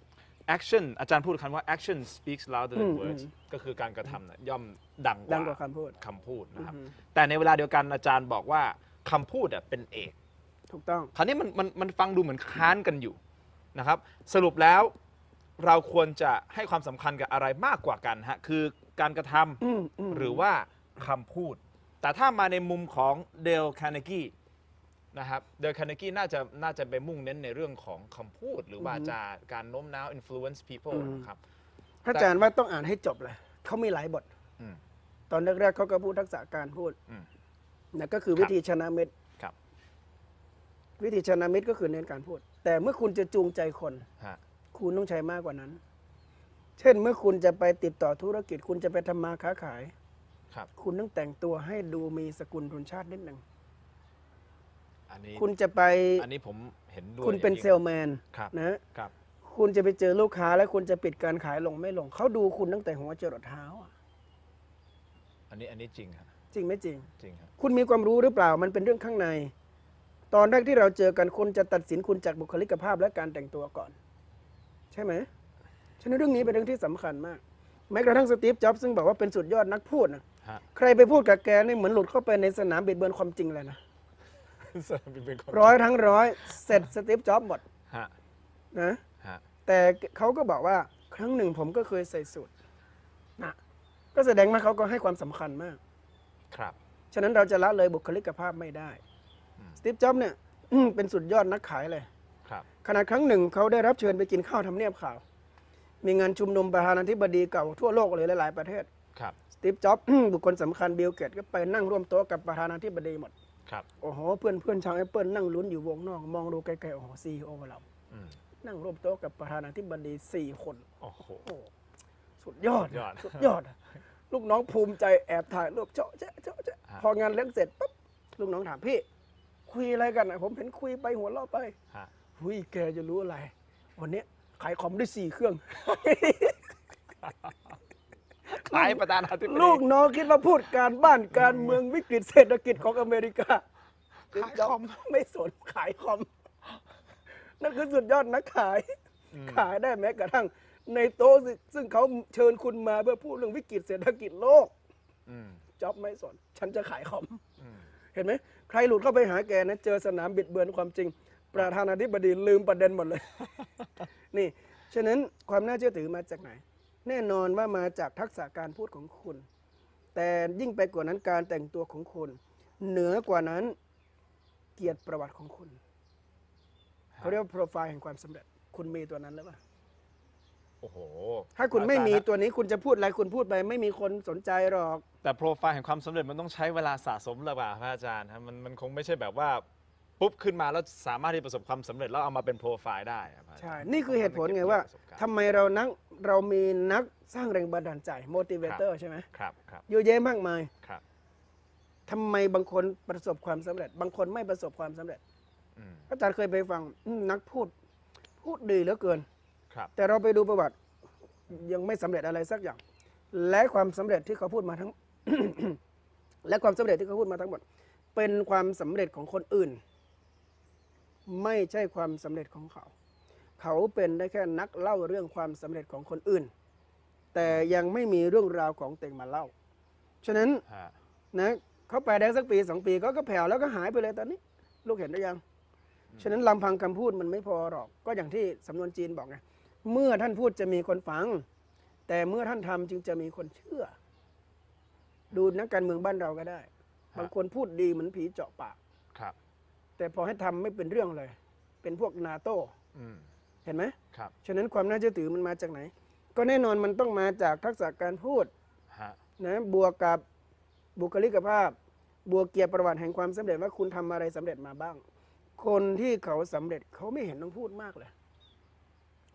action อาจารย์พูดคำว่า action speaks louder than words ก็คือการกระทำน่ะย่อมดังดังกว่าคำพูดคำพูดนะครับอือฮึแต่ในเวลาเดียวกันอาจารย์บอกว่าคำพูดเป็นเอกถูกต้องคราวนี้มันฟังดูเหมือนค้านกันอยู่นะครับ สรุปแล้วเราควรจะให้ความสำคัญกับอะไรมากกว่ากันฮะคือการกระทำหรือว่าคำพูด แต่ถ้ามาในมุมของเดลคาร์เนกีนะครับเดลคาร์เนกีน่าจะไปมุ่งเน้นในเรื่องของคำพูด หรือว่าจะการโน้มน้าว influence people นะครับพระอาจารย์ว่าต้องอ่านให้จบเลยเขามีหลายบทอืมตอนแรกๆเขาก็พูดทักษะการพูดอืมนะก็คือวิธีชนะมิตรครับวิธีชนะมิตรก็คือเน้นการพูด แต่เมื่อคุณจะจูงใจคนฮะคุณต้องใช้มากกว่านั้น เช่นเมื่อคุณจะไปติดต่อธุรกิจ คุณจะไปทำมาค้าขายครับคุณต้องแต่งตัวให้ดูมีสกุลทุนชาตินิดหนึ่งอันนี้คุณจะไปอันนี้ผมเห็นด้วยคุณเป็นอย่างเซยิ่งลแมนครับนะครับคุณจะไปเจอลูกค้าแล้วคุณจะปิดการขายลงไม่ลง เขาดูคุณตั้งแต่หัวจรดเท้าอะอันนี้จริงครับจริงไม่จริงจริงครับคุณมีความรู้หรือเปล่า มันเป็นเรื่องข้างใน ตอนแรกที่เราเจอกันคนจะตัดสินคุณจากบุคลิกภาพและการแต่งตัวก่อน ใช่ไหมฉะนั้นเรื่องนี้เป็นเรื่องที่สำคัญมาก แม้กระทั่งสตีฟ จ็อบส์ซึ่งบอกว่าเป็นสุดยอดนักพูดนะฮะใครไปพูดกับแกนี่เหมือนหลุดเข้าไปในสนามบิดเบือนความจริงเลยนะเป็นคนร้อยทั้งร้อยเสร็จสตีฟ จ็อบส์หมดฮะนะฮะแต่เขาก็บอกว่าครั้งหนึ่งผมก็เคยใส่สูทนะก็แสดงว่าเขาก็ให้ความสำคัญมากครับฉะนั้นเราจะละเลยบุคลิกภาพไม่ได้ สตีฟ จ็อบส์เนี่ย เป็นสุดยอดนักขายเลยครับขณะครั้งหนึ่งเขาได้รับเชิญไปกินข้าวทำเนียบข่าว มีงานชุมนุมประธานาธิบดีเก่าทั่วโลกเลยหลายๆประเทศครับสตีฟ จ็อบส์ บุคคลสำคัญบิล เกตส์ก็ไปนั่งร่วมโต๊ะกับประธานาธิบดีหมดครับโอ้โห เพื่อนชาวแอปเปิลนั่งลุ้นอยู่วงนอก มองดูไกลๆ โอ้โหซีโอเราอืมนั่งร่วมโต๊ะกับประธานาธิบดี4 คนโอ้โหโอ้สุดยอดสุดยอดสุดยอด ลูกน้องภูมิใจแอบถ่ายรูปเจาะแจ๊ะเจาะแจ๊ะฮะพองานเลี้ยงเสร็จปั๊บลูกน้องถามพี่ คุยอะไรกันนะผมเห็นคุยไปหัวเราะไปฮะหุยแกจะรู้อะไร วันเนี้ยขายคอมได้4 เครื่องขายประธานาธิบดีลูกน้องคิดว่าพูดการบ้านการเมืองวิกฤตเศรษฐกิจของอเมริกาขายคอมไม่สนขายคอม นั่นคือสุดยอดนักขาย ขายได้แม้กระทั่งในโต๊ะซึ่งเขาเชิญคุณมาเพื่อพูดเรื่องวิกฤตเศรษฐกิจโลกอืมจ็อบไม่สน ฉันจะขายคอมอืมเห็นไหมใครหลุดเข้าไปหาแกนะเจอสนามบิดเบือนความจริง ประธานาธิบดีลืมประเด็นหมดเลย นี่ ฉะนั้นความน่าเชื่อถือมาจากไหน แน่นอนว่ามาจากทักษะการพูดของคุณ แต่ยิ่งไปกว่านั้นการแต่งตัวของคุณ เหนือกว่านั้นเกียรติประวัติของคุณ เขาเรียกว่าโปรไฟล์แห่งความสำเร็จ คุณมีตัวนั้นหรือเปล่าโอ้โหถ้าคุณไม่มีอาจารย์ตัวนี้คุณจะพูดอะไรคุณพูดไปไม่มีคนสนใจหรอกแต่โปรไฟล์แห่งความสำเร็จมันต้องใช้เวลาสะสมหรือเปล่าพระอาจารย์ครับมันคงไม่ใช่แบบว่าปุ๊บขึ้นมาแล้วสามารถที่ประสบความสำเร็จแล้วเอามาเป็นโปรไฟล์ได้อะพระอาจารย์ใช่ นี่คือเหตุผลไงว่าประสบการณ์ทำไมเรามีนักสร้างแรงบันดาลใจ motivator ใช่ไหมครับครับเยอะแยะมากมายครับทำไมบางคนประสบความสำเร็จ บางคนไม่ประสบความสำเร็จอืมอาจารย์เคยไปฟังนักพูดดีเหลือเกินครับแต่เราไปดูประวัติยังไม่สำเร็จอะไรสักอย่าง และความสำเร็จที่เขาพูดมาทั้ง และความสำเร็จที่เขาพูดมาทั้งหมด เป็นความสำเร็จของคนอื่น ไม่ใช่ความสำเร็จของเขา เขาเป็นได้แค่นักเล่าเรื่องความสำเร็จของคนอื่น แต่ยังไม่มีเรื่องราวของตัวเองมาเล่า ฉะนั้นฮะนะเขาไปได้สักปี 2 ปีก็แผ่วแล้วก็หายไปเลยตอนนี้ ลูกเห็นหรือยัง ฉะนั้นลำพังคำพูดมันไม่พอหรอก ก็อย่างที่สำนวนจีนบอกไง เมื่อท่านพูดจะมีคนฟัง แต่เมื่อท่านทำจึงจะมีคนเชื่อ ดูนักการเมืองบ้านเราก็ได้ บางคนพูดดีเหมือนผีเจาะปากครับแต่พอให้ทำไม่เป็นเรื่องเลย เป็นพวกนาโต้อืมเห็นไหมครับฉะนั้นความน่าเชื่อถือมันมาจากไหน ก็แน่นอนมันต้องมาจากทักษะการพูดฮะนะบวกกับบุคลิกภาพ บวกเกียรติประวัติแห่งความสำเร็จว่าคุณทำอะไรสำเร็จมาบ้าง คนที่เขาสำเร็จเขาไม่เห็นต้องพูดมากเลย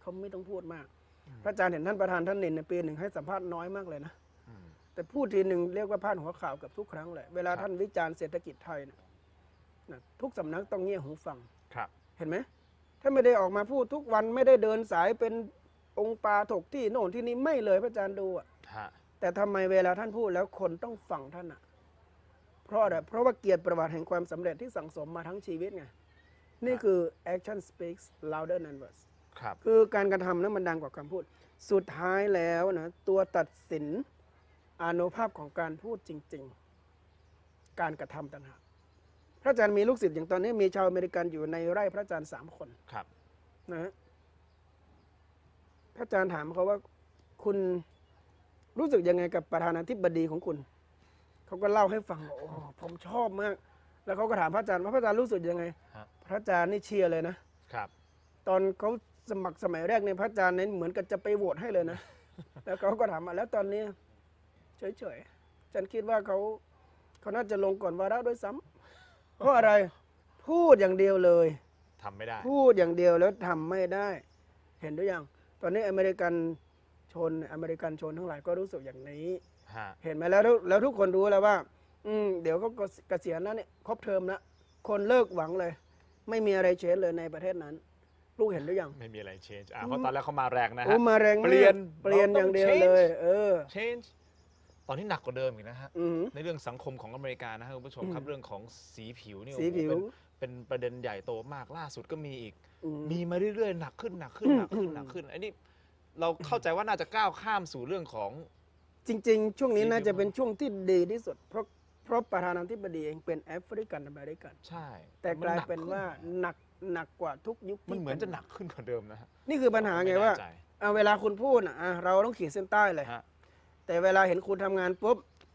เขาไม่ต้องพูดมาก พระอาจารย์เห็นท่านประธานท่านนินในปีหนึ่งให้สัมภาษณ์น้อยมากเลยนะ แต่พูดทีหนึ่งเรียกว่าพาดหัวข่าวกับทุกครั้งเลยเวลาท่านวิจารณ์เศรษฐกิจไทยนะทุกสำนักต้องเงี่ยหูฟัง เห็นไหมถ้าไม่ได้ออกมาพูดทุกวันไม่ได้เดินสายเป็นองค์ปาถกที่โน่นที่นี่ไม่เลยพระอาจารย์ดูอ่ะแต่ทำไมเวลาท่านพูดแล้วคนต้องฟังท่านอ่ะเพราะอะไรเพราะว่าเกียรติประวัติแห่งความสำเร็จที่สั่งสมมาทั้งชีวิตไงนี่คือ action speaks louder than words คือการกระทำนั้นมันดังกว่าคำพูดสุดท้ายแล้วนะตัวตัดสินอานุภาพของการพูดจริงๆการกระทำต่างหากพระอาจารย์มีลูกศิษย์อย่างตอนนี้มีชาวอเมริกันอยู่ในไร่พระอาจารย์3 คนนะพระอาจารย์ถามเขาว่าคุณรู้สึกยังไงกับประธานาธิบดีของคุณเขาก็เล่าให้ฟังโอ้ผมชอบมากแล้วเขาก็ถามพระอาจารย์ว่าพระอาจารย์รู้สึกยังไงพระอาจารย์นี่เชียร์เลยนะตอนเขาสมัครสมัยแรกเนี่ยพระอาจารย์เนี่ยเหมือนกับจะไปโหวตให้เลยนะแล้วเขาก็ถามมาแล้วตอนนี้เฉยๆฉันคิดว่าเขาน่าจะลงก่อนวาระด้วยซ้ำเพราะอะไรพูดอย่างเดียวเลยทำไม่ได้พูดอย่างเดียวแล้วทำไม่ได้เห็นหรือยังตอนนี้อเมริกันชนทั้งหลายก็รู้สึกอย่างนี้เห็นไหมแล้วทุกคนรู้แล้วว่าเดี๋ยวก็เกษียณแล้วเนี่ยครบเทอมแล้วคนเลิกหวังเลยไม่มีอะไรเชนเลยในประเทศนั้นลูกเห็นหรือยังไม่มีอะไร change เพราะตอนแรกเขามาแรงนะฮะมาแรงเปลี่ยนอย่างเดียวเลย change ตอนนี้หนักกว่าเดิมอีกนะฮะในเรื่องสังคมของอเมริกานะครับคุณผู้ชมครับเรื่องของสีผิวนี่เป็นประเด็นใหญ่โตมากล่าสุดก็มีอีกมีมาเรื่อยๆหนักขึ้นไอ้นี่เราเข้าใจว่าน่าจะก้าวข้ามสู่เรื่องของจริงๆช่วงนี้น่าจะเป็นช่วงที่ดีที่สุดเพราะประธานาธิบดีเองเป็นแอฟริกันอเมริกันใช่แต่กลายเป็นว่าหนักกว่าทุกยุคมันเหมือนจะหนักขึ้นกว่าเดิมนะฮะนี่คือปัญหาไงว่าเวลาคุณพูดเราต้องขีดเส้นใต้เลยแต่เวลาเห็นคุณทำงานปุ๊บ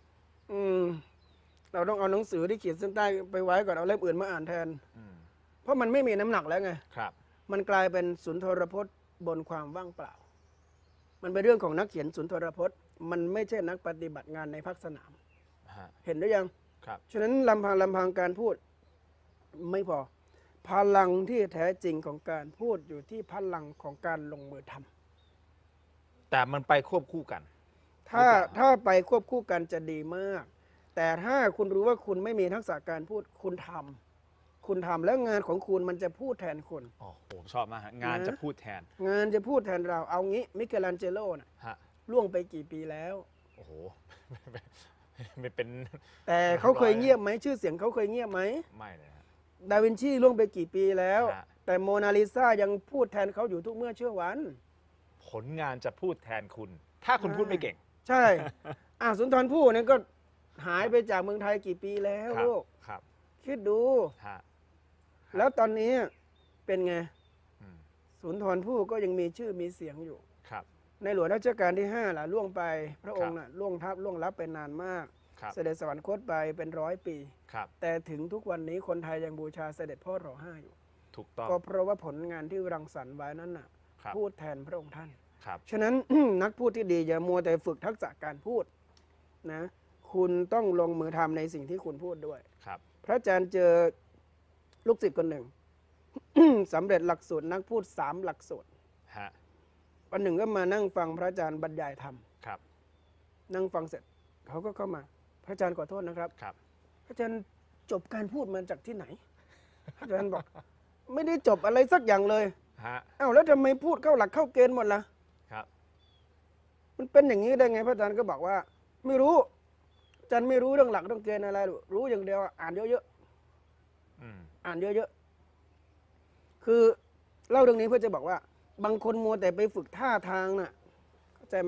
เราต้องเอาหนังสือที่ขีดเส้นใต้ไปไว้ก่อนเอาเล่มอื่นมาอ่านแทนเพราะมันไม่มีน้ำหนักแล้วไงมันกลายเป็นสุนทรพจน์บนความว่างเปล่ามันเป็นเรื่องของนักเขียนสุนทรพจน์มันไม่ใช่นักปฏิบัติงานในภาคสนามเห็นหรือยังฉะนั้นลำพังการพูดไม่พอพลังที่แท้จริงของการพูดอยู่ที่พลังของการลงมือทำแต่มันไปควบคู่กันถ้าไปควบคู่กันจะดีมากแต่ถ้าคุณรู้ว่าคุณไม่มีทักษะการพูดคุณทำแล้วงานของคุณมันจะพูดแทนคุณผมชอบมากงานจะพูดแทนเราเอางี้มิเกลันเจโลน่ะล่วงไปกี่ปีแล้วโอ้โหไม่เป็นแต่เขาเคยเงียบไหมชื่อเสียงเขาเคยเงียบไหมไม่เลยดาวินชีล่วงไปกี่ปีแล้วแต่โมนาลิซายังพูดแทนเขาอยู่ทุกเมื่อเชื่อวันผลงานจะพูดแทนคุณถ้าคุณพูดไม่เก่งใช่สุนทรภู่เนี่ยก็หายไปจากเมืองไทยกี่ปีแล้วลูกคิดดูแล้วตอนนี้เป็นไงสุนทรภู่ก็ยังมีชื่อมีเสียงอยู่ในหลวงรัชกาลที่5ล่ะล่วงไปพระองค์น่ะล่วงลับไปนานมากเสด็จสวรรคตไปเป็น100 ปีแต่ถึงทุกวันนี้คนไทยยังบูชาเสด็จพ่อร.5อยู่ถูกต้องก็เพราะว่าผลงานที่รังสรรค์ไว้นั้นน่ะพูดแทนพระองค์ท่านฉะนั้น นักพูดที่ดีอย่ามัวแต่ฝึกทักษะการพูดนะคุณต้องลงมือทำในสิ่งที่คุณพูดด้วยพระอาจารย์เจอลูกศิษย์คนหนึ่ง สำเร็จหลักสูตรนักพูด3 หลักสูตรวันหนึ่งก็มานั่งฟังพระอาจารย์บรรยายธรรมนั่งฟังเสร็จเขาก็เข้ามาพระอาจารย์ขอโทษนะครับพระอาจารย์จบการพูดมาจากที่ไหนพระอาจารย์บอกไม่ได้จบอะไรสักอย่างเลยแล้วทำไมพูดเข้าหลักเข้าเกณฑ์หมดล่ะมันเป็นอย่างนี้ได้ไงพระอาจารย์ก็บอกว่าไม่รู้อาจารย์ไม่รู้เรื่องหลักเรื่องเกณฑ์อะไรรู้อย่างเดียวอ่านเยอะๆอ่านเยอะๆคือเล่าเรื่องนี้เพื่อจะบอกว่าบางคนมัวแต่ไปฝึกท่าทางน่ะเข้าใจไหม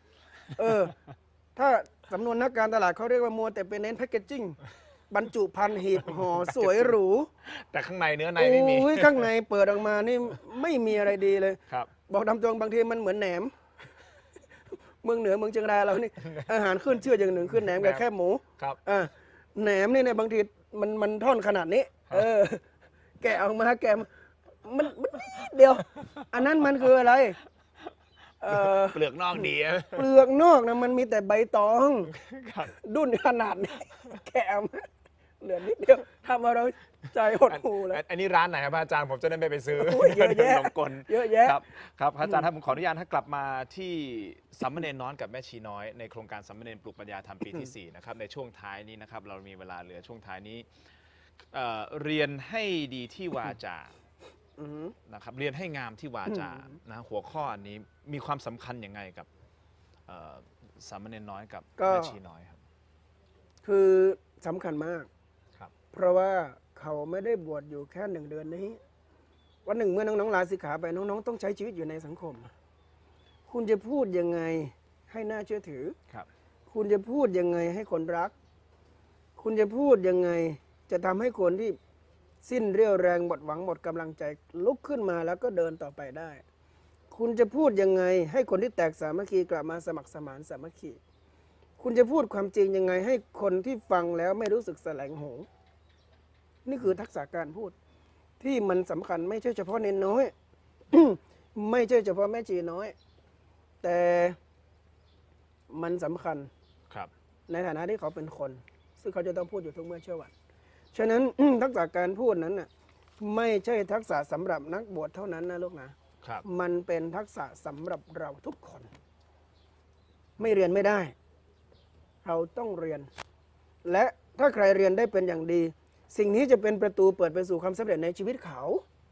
ถ้าสำนวนนักการตลาดเขาเรียกว่ามัวแต่ไปเน้นแพคเกจจิ้งบรรจุภัณฑ์หีบห่อสวยหรูแต่ข้างในเนื้อในไม่มีข้างในเปิดออกมานี่ไม่มีอะไรดีเลยบอกตามตรงบางทีมันเหมือนแหนมเมืองเหนือเมืองเชียงรายเรานี่อาหารขึ้นชื่ออย่างหนึ่งขึ้นแหนมกับแค่หมูแหนมนี่ในบางทีมันท่อนขนาดนี้แกะออกมามันเดียวอันนั้นมันคืออะไรเปลือกนอกดีเปลือกนอกนะมันมีแต่ใบตองดุ้นขนาดนี้แกะเหลือนิดเดียวทำเอาเราใจหดหูเลยอันนี้ร้านไหนครับอาจารย์ผมจะได้ไม่ไปซื้อโอ้ยเยอะแยะขนมกลเยอะแยะครับอาจารย์ครับผมขออนุญาตให้กลับมาที่สามเณรน้อยกับแม่ชีน้อยในโครงการสามเณรปลูกปัญญาธรรมปีที่ 4 นะครับในช่วงท้ายนี้นะครับเรามีเวลาเหลือช่วงท้ายนี้เรียนให้ดีที่วาจานะครับเรียนให้งามที่วาจานะหัวข้ออันนี้มีความสำคัญยังไงกับสามเณรน้อยกับแม่ชีน้อยครับคือสำคัญมากครับเพราะว่าเขาไม่ได้บวชอยู่แค่1 เดือนนี้วันหนึ่งเมื่อน้องๆลาสิกขาไปน้องๆต้องใช้ชีวิตอยู่ในสังคม คุณจะพูดยังไงให้น่าเชื่อถือครับคุณจะพูดยังไงให้คนรัก คุณจะพูดยังไงจะทำให้คนที่สิ้นเรี่ยวแรงหมดหวังหมดกำลังใจลุกขึ้นมาแล้วก็เดินต่อไปได้ คุณจะพูดยังไงให้คนที่แตกสามัคคีกลับมาสมัครสมานสามัคคีคุณจะพูดความจริงยังไงให้คนที่ฟังแล้วไม่รู้สึกแสลงโหงนี่คือทักษะการพูดที่มันสำคัญไม่ใช่เฉพาะเนนน้อย ไม่ใช่เฉพาะแม่ชีน้อย แต่มันสำคัญครับในฐานะที่เขาเป็นคน ซึ่งเขาจะต้องพูดอยู่ทุกเมื่อเชื่อวันฉะนั้น ทักษะการพูดนั้นน่ะไม่ใช่ทักษะสำหรับนักบวชเท่านั้นนะลูกนะครับ มันเป็นทักษะสำหรับเราทุกคน ไม่เรียนไม่ได้ เราต้องเรียน และถ้าใครเรียนได้เป็นอย่างดี สิ่งนี้จะเป็นประตูเปิดไปสู่ความสำเร็จในชีวิตเขา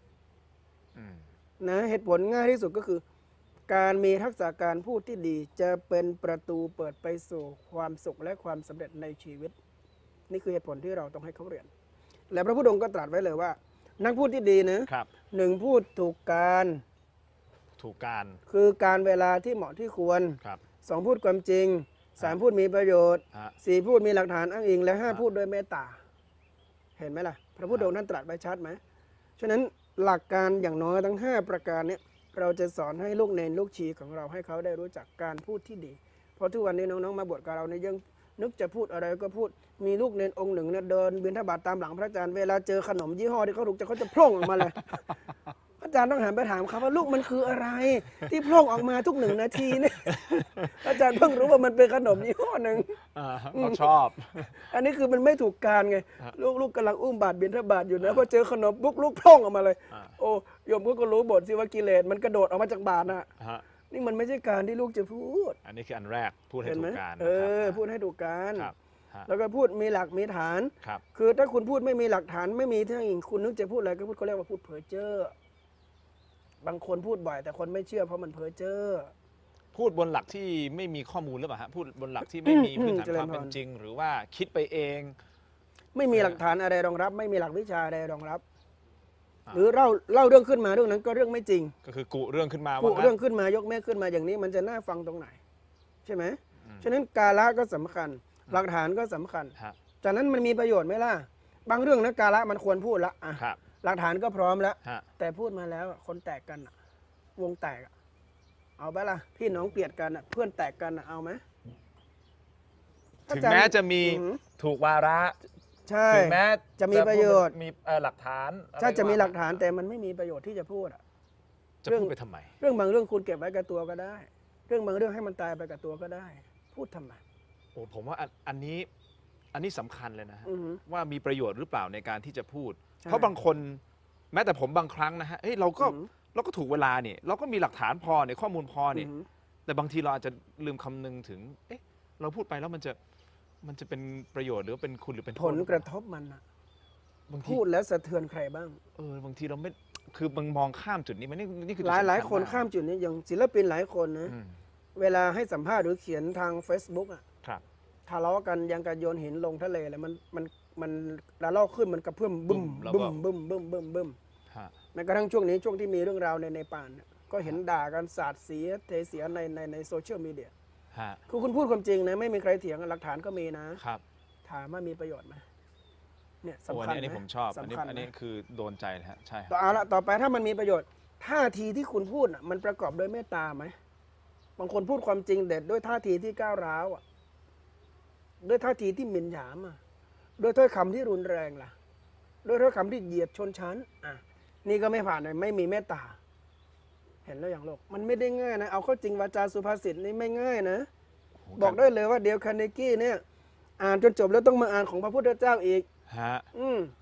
นะเหตุผลง่ายที่สุดก็คือ การมีทักษะการพูดที่ดี จะเป็นประตูเปิดไปสู่ความสุขและความสำเร็จในชีวิต นี่คือเหตุผลที่เราต้องให้เขาเรียน และพระพุทธองค์ก็ตรัสไว้เลยว่า นักพูดที่ดีนะครับ หนึ่งพูดถูกการถูกการคือการเวลาที่เหมาะที่ควรครับสองพูดความจริงสามพูดมีประโยชน์ฮะสี่พูดมีหลักฐานอ้างอิง และห้าฮะพูดด้วยเมตตา เห็นไหมล่ะ พระพุทธองค์ท่านตรัสไว้ชัดไหมฉะนั้นหลักการอย่างน้อยทั้ง 5 ประการเนี้เราจะสอนให้ลูกเนรลูกชีของเราให้เขาได้รู้จักการพูดที่ดี เพราะทุกวันนี้น้องๆมาบวชกับเราเนี่ยยังนึกจะพูดอะไรก็พูดมีลูกเนรองค์หนึ่งเนี่ยเดินบิณฑบาตตามหลังพระอาจารย์เวลาเจอขนมยี่ห้อที่เขาถูกใจเขาจะพร่งออกมาเลย อาจารย์ต้องหันไปถามเขาว่าลูกมันคืออะไร ที่พร่งออกมาทุก1 นาทีเนี่ย อาจารย์เพิ่งรู้ว่ามันเป็นขนมยี่ห้อหนึ่งเขาชอบอันนี้คือมันไม่ถูกการไงฮะลูกกำลังอุ้มบาตรบิณฑบาตอยู่นะพอเจอขนมปุ๊บลูกพร่องออกมาเลยอ่าโอ้โยมก็รู้บทสิว่ากิเลสมันกระโดดออกมาจากบาตรนะฮะนี่มันไม่ใช่การที่ลูกจะพูดอันนี้คืออันแรกพูดให้เห็นถูไหมกการเอนะครับพูดให้ถูกการครับฮะแล้วก็พูดมีหลักมีฐานครับคือถ้าคุณพูดไม่มีหลักฐานไม่มีที่อิงคุณนึกจะพูดอะไรก็พูดเขาเรียกว่าพูดเพ้อเจ้อบางคนพูดบ่อยแต่คนไม่เชื่อเพราะมันเพ้อเจ้อพูดบนหลักที่ไม่มีข้อมูลหรือเปล่าฮะพูดบนหลักที่ไม่มีพื้นฐานเจริญความเป็นพรจริง หรือว่าคิดไปเองไม่มีหลักฐานอะไรรองรับ ไม่มีหลักวิชาอะไรรองรับอ่าหรือเล่าเรื่องขึ้นมาเรื่องนั้นก็เรื่องไม่จริงก็คือกุเรื่องขึ้นมากุว่างั้นเรื่องขึ้นมายกแม่ขึ้นมาอย่างนี้มันจะน่าฟังตรงไหน ใช่ไหมอืมฉะนั้นกาละก็สำคัญ หลักฐานก็สำคัญฮะจากนั้นมันมีประโยชน์ไหมล่ะบางเรื่องนะกาละมันควรพูดละอ่ะครับหลักฐานก็พร้อมแล้วฮะแต่พูดมาแล้วอ่ะคนแตกกันอ่ะ วงแตกอ่ะเอาไปล่ะพี่น้องเกลียดกันอ่ะเพื่อนแตกกันอ่ะเอาไหมถึงแม้จะมีอือหือถูกวาระใช่ถึงแม้จะมีประโยชน์มีหลักฐานอไรถ้าจะมีหลักว่ฐานแต่มันไม่มีประโยชน์ที่จะพูดอ่ะจะเรื่องพูดไปทำไมเรื่องบางเรื่องคุณเก็บไว้กับตัวก็ได้ เรื่องบางเรื่องให้มันตายไปกับตัวก็ได้ พูดทำไมโอ้ผมว่าอันนี้สำคัญเลยนะฮะอือหือว่ามีประโยชน์หรือเปล่าในการที่จะพูดใช่เพราะบางคนแม้แต่ผมบางครั้งนะฮะเฮ้ยเราก็อือหือเราก็ถูกเวลาเนี่ยเราก็มีหลักฐานพอเนี่ยข้อมูลพอเนี่ยอือหือแต่บางทีเราอาจจะลืมคำนึงถึง เอ๊ะ เราพูดไปแล้วมันจะเป็นประโยชน์หรือว่าเป็นคุณหรือเป็นโทผษลกระทบมันอ่ะบางทีพูดแล้วสะเทือนใครบ้างบางทีเราไม่คือบางมองข้ามจุดนี้มันนี่คือหลายจุดหลายสำคนมกข้ามจุดนี้อย่างศิลปินหลายคนนะอืมเวลาให้สัมภาษณ์หรือเขียนทาง Facebook อ่ะครับทะเลาะกันยังกับโยนหินลงทะเลเลยมันระลอกขึ้นมันกระเพื่อมบึ้มแล้วบึ้ก็มบึ้มบึ้มบึ้มบึ้มฮะแม้กระทั่งช่วงนี้ช่วงที่มีเรื่องราวในป่านเนี่ยก็เห็นด่ากันสาดเสียเทเสียในโซเชียลมีเดียฮะคือคุณพูดความจริงนะไม่มีใครเถียงหลักฐานก็มีนะครับถามว่ามีประโยชน์ไหมเนี่ยโอ้สำคัญอันนี้ไหผมชอบอันนี้สำคัญอันไหมนี้คือโดนใจนะฮะใช่คต่อรับเอาละต่อไปถ้ามันมีประโยชน์ท่าทีที่คุณพูดน่ะมันประกอบด้วยเมตตาไหมบางคนพูดความจริงเด็ดด้วยท่าทีที่ก้าวร้าวอ่ะด้วยท่าทีที่หมิ่นหยามอ่ะด้วยถ้อยคำที่รุนแรงล่ะด้วยถ้อยคำที่เหยียดชนชั้นอ่ะนี่ก็ไม่ผ่านเลยไม่มีเมตตา เห็นแล้วอย่างโลกมันไม่ได้ง่ายนะเอาเข้าจริงวาจาสุภาษิตนี่ไม่ง่ายนะ บอกได้เลยว่าเดลคาร์เนกี้เนี่ยอ่านจนจบแล้วต้องมาอ่านของพระพุทธเจ้าอีกฮะอืม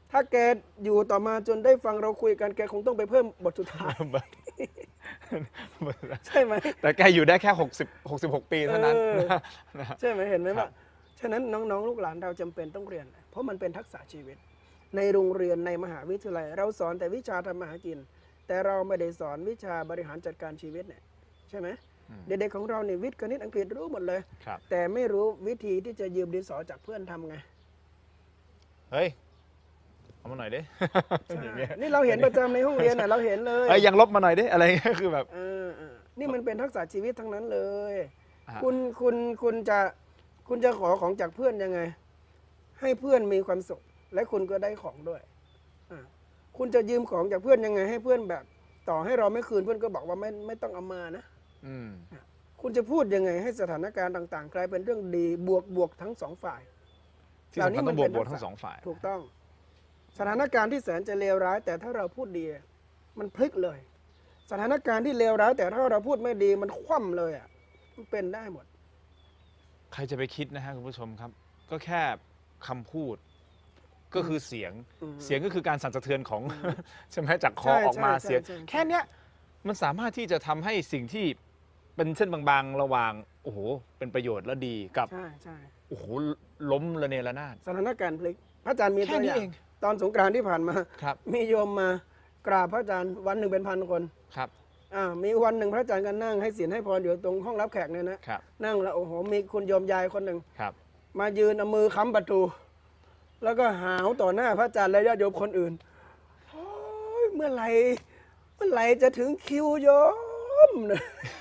ถ้าแกอยู่ต่อมาจนได้ฟังเราคุยกันแกคงต้องไปเพิ่มบทสุดท้าย ใช่ไหมแต่แกอยู่ได้แค่66 ปีเท่านั้น นะใช่ไหมเห็นไหมครัว่าบฉะนั้นน้องๆลูกหลานเราจำเป็นต้องเรียน เพราะมันเป็นทักษะชีวิต ในโรงเรียนในมหาวิทยาลัย เราสอนแต่วิชาทำมาหากิน แต่เราไม่ได้สอนวิชาบริหารจัดการชีวิตเนี่ยใช่ไหมเด็กๆของเราเนี่ยวิทย์คณิตอังกฤษรู้หมดเลยครับแต่ไม่รู้วิธีที่จะยืมดินสอจากเพื่อนทำไงเฮ้ยเอามาหน่อยดิใช่อย่างเงี้ยนี่เราเห็นประจำในห้องเรียนน่ะเราเห็นเลยเอ้ยยังลบมาหน่อยดิอะไรเงี้ยคือแบบนี่มันเป็นทักษะชีวิตทั้งนั้นเลยอ่าคุณจะขอของจากเพื่อนยังไง ให้เพื่อนมีความสุขและคุณก็ได้ของด้วยอ่าคุณจะยืมของจากเพื่อนยังไง ให้เพื่อนแบบต่อให้เราไม่คืนเพื่อนก็บอกว่าไม่ต้องเอามานะอืมคุณจะพูดยังไงให้สถานการณ์ต่าง ๆ กลายเป็นเรื่องดีบวกทั้งสองฝ่ายที่สำคัญต้องบวกทั้งสองฝ่ายถูกต้อง สถานการณ์ที่แสนจะเลวร้าย แต่ถ้าเราพูดดีมันพลิกเลย สถานการณ์ที่เลวร้าย แต่ถ้าเราพูดไม่ดีมันคว่ำเลยอ่ะมันเป็นได้หมดใครจะไปคิดนะฮะคุณผู้ชมครับ ก็แค่คำพูด ก็คือเสียง เสียงก็คือการสั่นสะเทือนของ ใช่ไหมจากคอใช่ออกมาใช่เสียงใช่แค่เนี้ยมันสามารถที่จะทำให้สิ่งที่เป็นเส้นบางๆ ระหว่างโอ้โหเป็นประโยชน์และดีกับใช่ใช่โอ้โหล้มระเนระนาดสถานการณ์พลิก พระอาจารย์มีแค่ตัวนี้อย่างเองตอนสงกรานต์ที่ผ่านมาครับมีโยมมากราบพระอาจารย์วันหนึ่งเป็นพันคนครับมีวันหนึ่งพระอาจารย์ก็นั่งให้ศีลให้พรอยู่ตรงห้องรับแขกเนี่ยนะครับ นั่งแล้วโอ้โหมีคุณโยมยายคนหนึ่งครับมายืนเอามือค้ำประตู แล้วก็หาวต่อหน้าพระอาจารย์และญาติโยมคนอื่นโอ้ยเมื่อไหร่จะถึงคิวโยม เนี่ย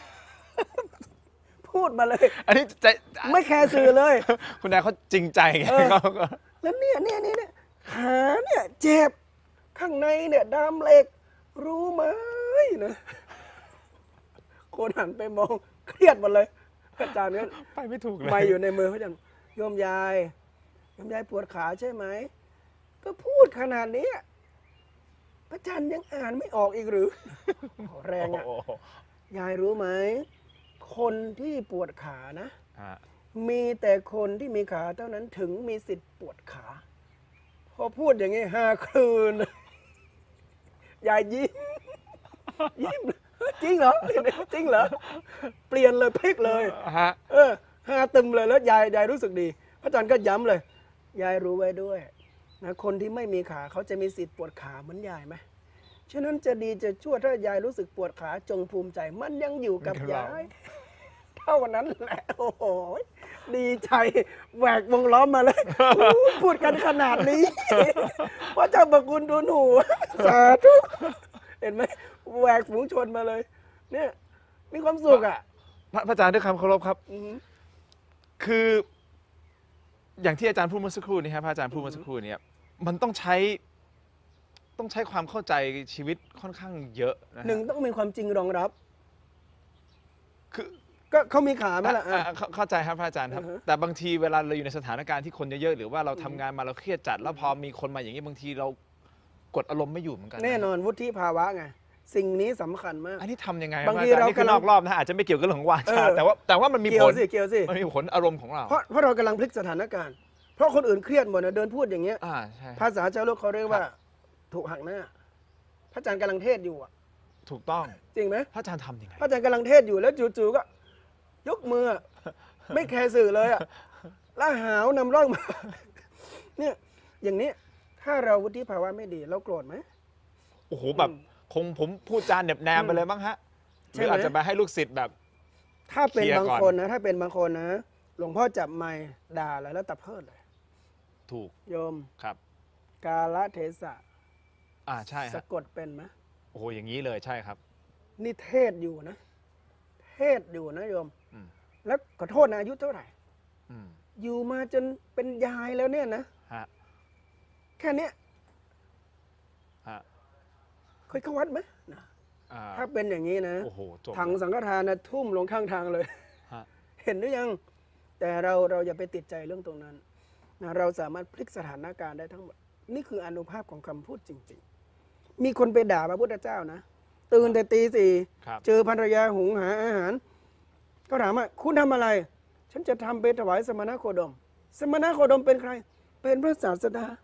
พูดมาเลยอันนี้ใจไม่แคร์สื่อเลยคุณนายเขาจริงใจไงเออเขาก็แล้วเนี่ยขาเนี่ยเจ็บข้างในเนี่ยดามเหล็ก รู้ไหมนะคนหันไปมองเครียดหมดเลยพระอาจารย์เนี่ยไปไม่ถูกเลยไม่อยู่ในมือพระอาจารย์โยมยายปวดขาใช่ไหม ก็พูดขนาดนี้พระอาจารย์ยังอ่านไม่ออกอีกหรือ แรงอ่ะโอ้โหยายรู้ไหม คนที่ปวดขานะฮะมีแต่คนที่มีขาเท่านั้นถึงมีสิทธิ์ปวดขา พอพูดอย่างนี้5 คืน ยายยิ้มจริงเหรอจริงเหรอ เปลี่ยนเลยพลิกเลยฮะ 5 ตึมเลยแล้วยายรู้สึกดีพระอาจารย์ก็ย้ำเลย ยายรู้ไว้ด้วยนะคนที่ไม่มีขาเขาจะมีสิทธิ์ปวดขาเหมือนยายไหมฉะนั้นจะดีจะชั่วถ้ายายรู้สึกปวดขาจงภูมิใจมันยังอยู่กับยาย เท่านั้นแหละโอ้โหดีใจแหวกวงล้อมมาเลย พูดกันขนาดนี้ พระเจ้าประคุณดูหนูสาธุเห็นไหมแหวกฝูงชนมาเลย เนี่ยมีความสุขอ่ะพระอาจารย์ด้วยคำเคารพครับอือหือคือ อย่างที่อาจารย์พูดเมื่อสักครู่นี้ครับพระอาจารย์พูดเมื่อสักครู่นี้มันต้องใช้ความเข้าใจชีวิตค่อนข้างเยอะนะฮะหนึ่งต้องมีความจริงรองรับคือก็เขามีขาไหมล่ะเข้าใจครับพระอาจารย์ครับอือฮะแต่บางทีเวลาเราอยู่ในสถานการณ์ที่คนเยอะๆหรือว่าเราทำงานมาเราเครียดจัด แล้วพอมีคนมาอย่างนี้บางทีเรากดอารมณ์ไม่อยู่เหมือนกันะแน่นอนวุฒิภาวะไงสิ่งนี้สำคัญมากอันนี้ทำยังไงบางทีพะอจย์เรานี่คือนกำลังอกรอบนะอาจจะไม่เกี่ยวกับเรื่องของวาเอจาอแต่ว่ามันมีเกี่ผยวลสิเกี่ยวสิมันมีผลอารมณ์ของเราเพราะเรากำลังพลิกสถานการณ์ เพราะคนอื่นเครียดหมดนะเดินพูดอย่างเงี้ยใช่ภาษาชาวโลกเขาเรียกว่าครับถูกหักหน้า พระอาจารย์กำลังเทศอยู่อ่ะถูกต้องจริงไหมพระอาจารย์ทำยังไงพระอาจารย์กำลังเทศอยู่แล้วจู่ๆก็ ยกมืออะไม่แคร์สื่อเลยอ่ะแล้วหาวนำร่องมา เนี่ยอย่างนี้ถ้าเราวุฒิภาวะไม่ดีเราโกรธไหมโอ้โหแบบคงผมพูดจานเหน็บแนมไปเลยบ้างฮะหใช่รือไหมอาจจะไปให้ลูกศิษย์แบบถ้าเป็นเคลียร์บางก่อนคนนะถ้าเป็นบางคนนะหลวงพ่อจับไม้ด่าเลยแล้วตะเพิดเลยถูกโยมครับกาลเทศะใช่สะฮะกดเป็นไหมโอ้โหอย่างนี้เลยใช่ครับนี่เทศอยู่นะ เทศอยู่นะโยมอืมแล้วขอโทษนะอายุเท่าไหร่อืมอยู่มาจนเป็นยายแล้วเนี่ยนะฮะแค่เนี้ยฮะเคยเข้าวัดไหมนะอ่าถ้าเป็นอย่างนี้นะโอ้โหจบถังสังฆทานนะทุ่มลงข้างทางเลยฮะเห็นหรือยัง แต่เราอย่าไปติดใจเรื่องตรงนั้นนะเราสามารถพลิกสถานการณ์ได้ทั้งหมด นี่คืออานุภาพของคำพูดจริง ๆ มีคนไปด่าพระพุทธเจ้านะ ตื่นแต่ตีครับ 4เจอภรรยาหุงหาอาหารก็ถามว่าคุณทำอะไร ฉันจะทำไปถวายสมณโคดม สมณโคดมเป็นใคร เป็นพระศาสดา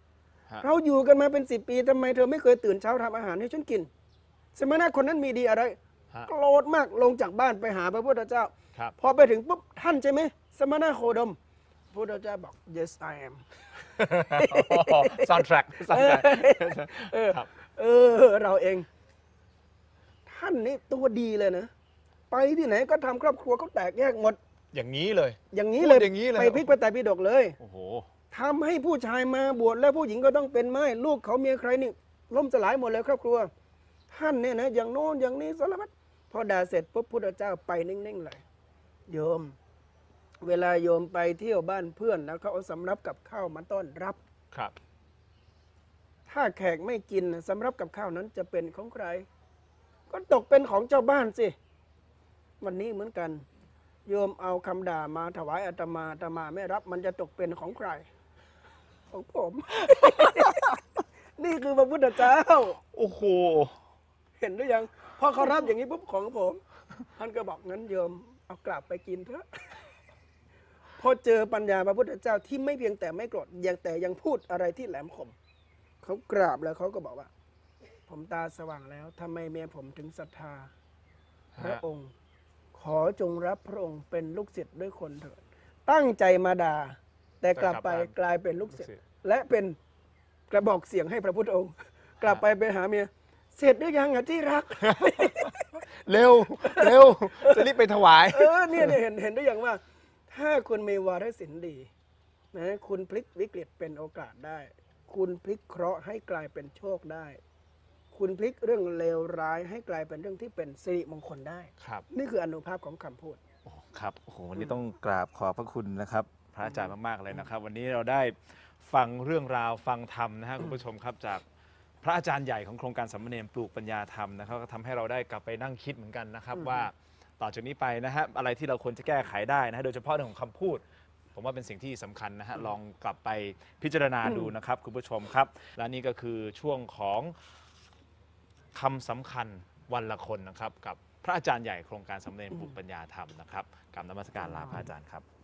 ฮะเราอยู่กันมาเป็น10 ปีทำไมเธอไม่เคยตื่นเช้าทำอาหารให้ฉันกิน สมณะคนนั้นมีดีอะไรฮะโกรธมากลงจากบ้านไปหาพระพุทธเจ้าครับพอไปถึงปุ๊บท่านใช่ไหมสมณะโคดมพระพุทธเจ้าบอก yes I am ซาวด์แทร็กเออครับเราเอง ท่านนี่ตัวดีเลยนะ ไปที่ไหนก็ทำครอบครัวเขาแตกแยกหมดอย่างนี้เลยอย่างนี้เลยพูดอย่างนี้เลยไปพลิกพระไตรปิฎกเลยโอ้โหทำให้ผู้ชายมาบวชแล้วผู้หญิงก็ต้องเป็นไม้ลูกเขาเมียใครนี่ล่มสลายหมดเลยครอบครัว ท่านเนี่ยนะอย่างโน้นอย่างนี้สารพัดพอด่าเสร็จปุ๊บพุทธเจ้าไปนิ่งๆเลยโยม เวลาโยมไปเที่ยวบ้านเพื่อนแล้วเขาเอาสำรับกับข้าวมาต้อนรับครับถ้าแขกไม่กินสำรับกับข้าวนั้นจะเป็นของใคร ก็ตกเป็นของเจ้าบ้านสิวันนี้เหมือนกัน โยมเอาคำด่ามาถวายอาตมาอาตมาไม่รับมันจะตกเป็นของใคร ของผม นี่คือพระพุทธเจ้าโอ้โหเห็นหรือยังพอเขารับอย่างนี้ปุ๊บของผม ท่านก็บอกงั้นโยมเอากลับไปกินเถอะ พอเจอปัญญาพระพุทธเจ้าที่ไม่เพียงแต่ไม่โกรธยังแต่ยังพูดอะไรที่แหลมคมเขากราบแล้วเขาก็บอกว่า ผมตาสว่างแล้วทำไมเมียผมถึงศรัทธาพระองค์ ขอจงรับพระองค์เป็นลูกศิษย์ด้วยคนเถิดตั้งใจมาด่าแต่กลับไปกลายเป็นลูกศิษย์และเป็นกระบอกเสียงให้พระพุทธองค์ กลับไปหาเมียเสร็จหรือยังอะที่รักเร็ว เร็ว จะรีบไปถวายเนี่ยเห็นได้อย่างว่า ถ้าคุณมีวาทศิลป์ดีนะคุณพลิกวิกฤตเป็นโอกาสได้ คุณพลิกเคราะห์ให้กลายเป็นโชคได้ คุณพลิกเรื่องเลวร้ายให้กลายเป็นเรื่องที่เป็นสิริมงคลได้ครับนี่คืออานุภาพของคำพูดครับโอ้โหวันนี้ต้องกราบขอบพระคุณนะครับ พระอาจารย์มากๆเลยนะครับ วันนี้เราได้ฟังเรื่องราวฟังธรรมนะฮะคุณผู้ชมครับจากพระอาจารย์ใหญ่ของโครงการสามเณรปลูกปัญญาธรรมนะครับก็ทำให้เราได้กลับไปนั่งคิดเหมือนกันนะครับ ว่าต่อจากนี้ไปนะฮะอะไรที่เราควรจะแก้ไขได้นะฮะโดยเฉพาะเรื่องของคำพูด ผมว่าเป็นสิ่งที่สำคัญนะฮะลองกลับไปพิจารณาดูนะครับคุณผู้ชมครับและนี่ก็คือช่วงของคำสำคัญวันละคนนะครับกับพระอาจารย์ใหญ่โครงการสามเณรปลูกปัญญาธรรมนะครับกราบนมัสการลาพระอาจารย์ครับ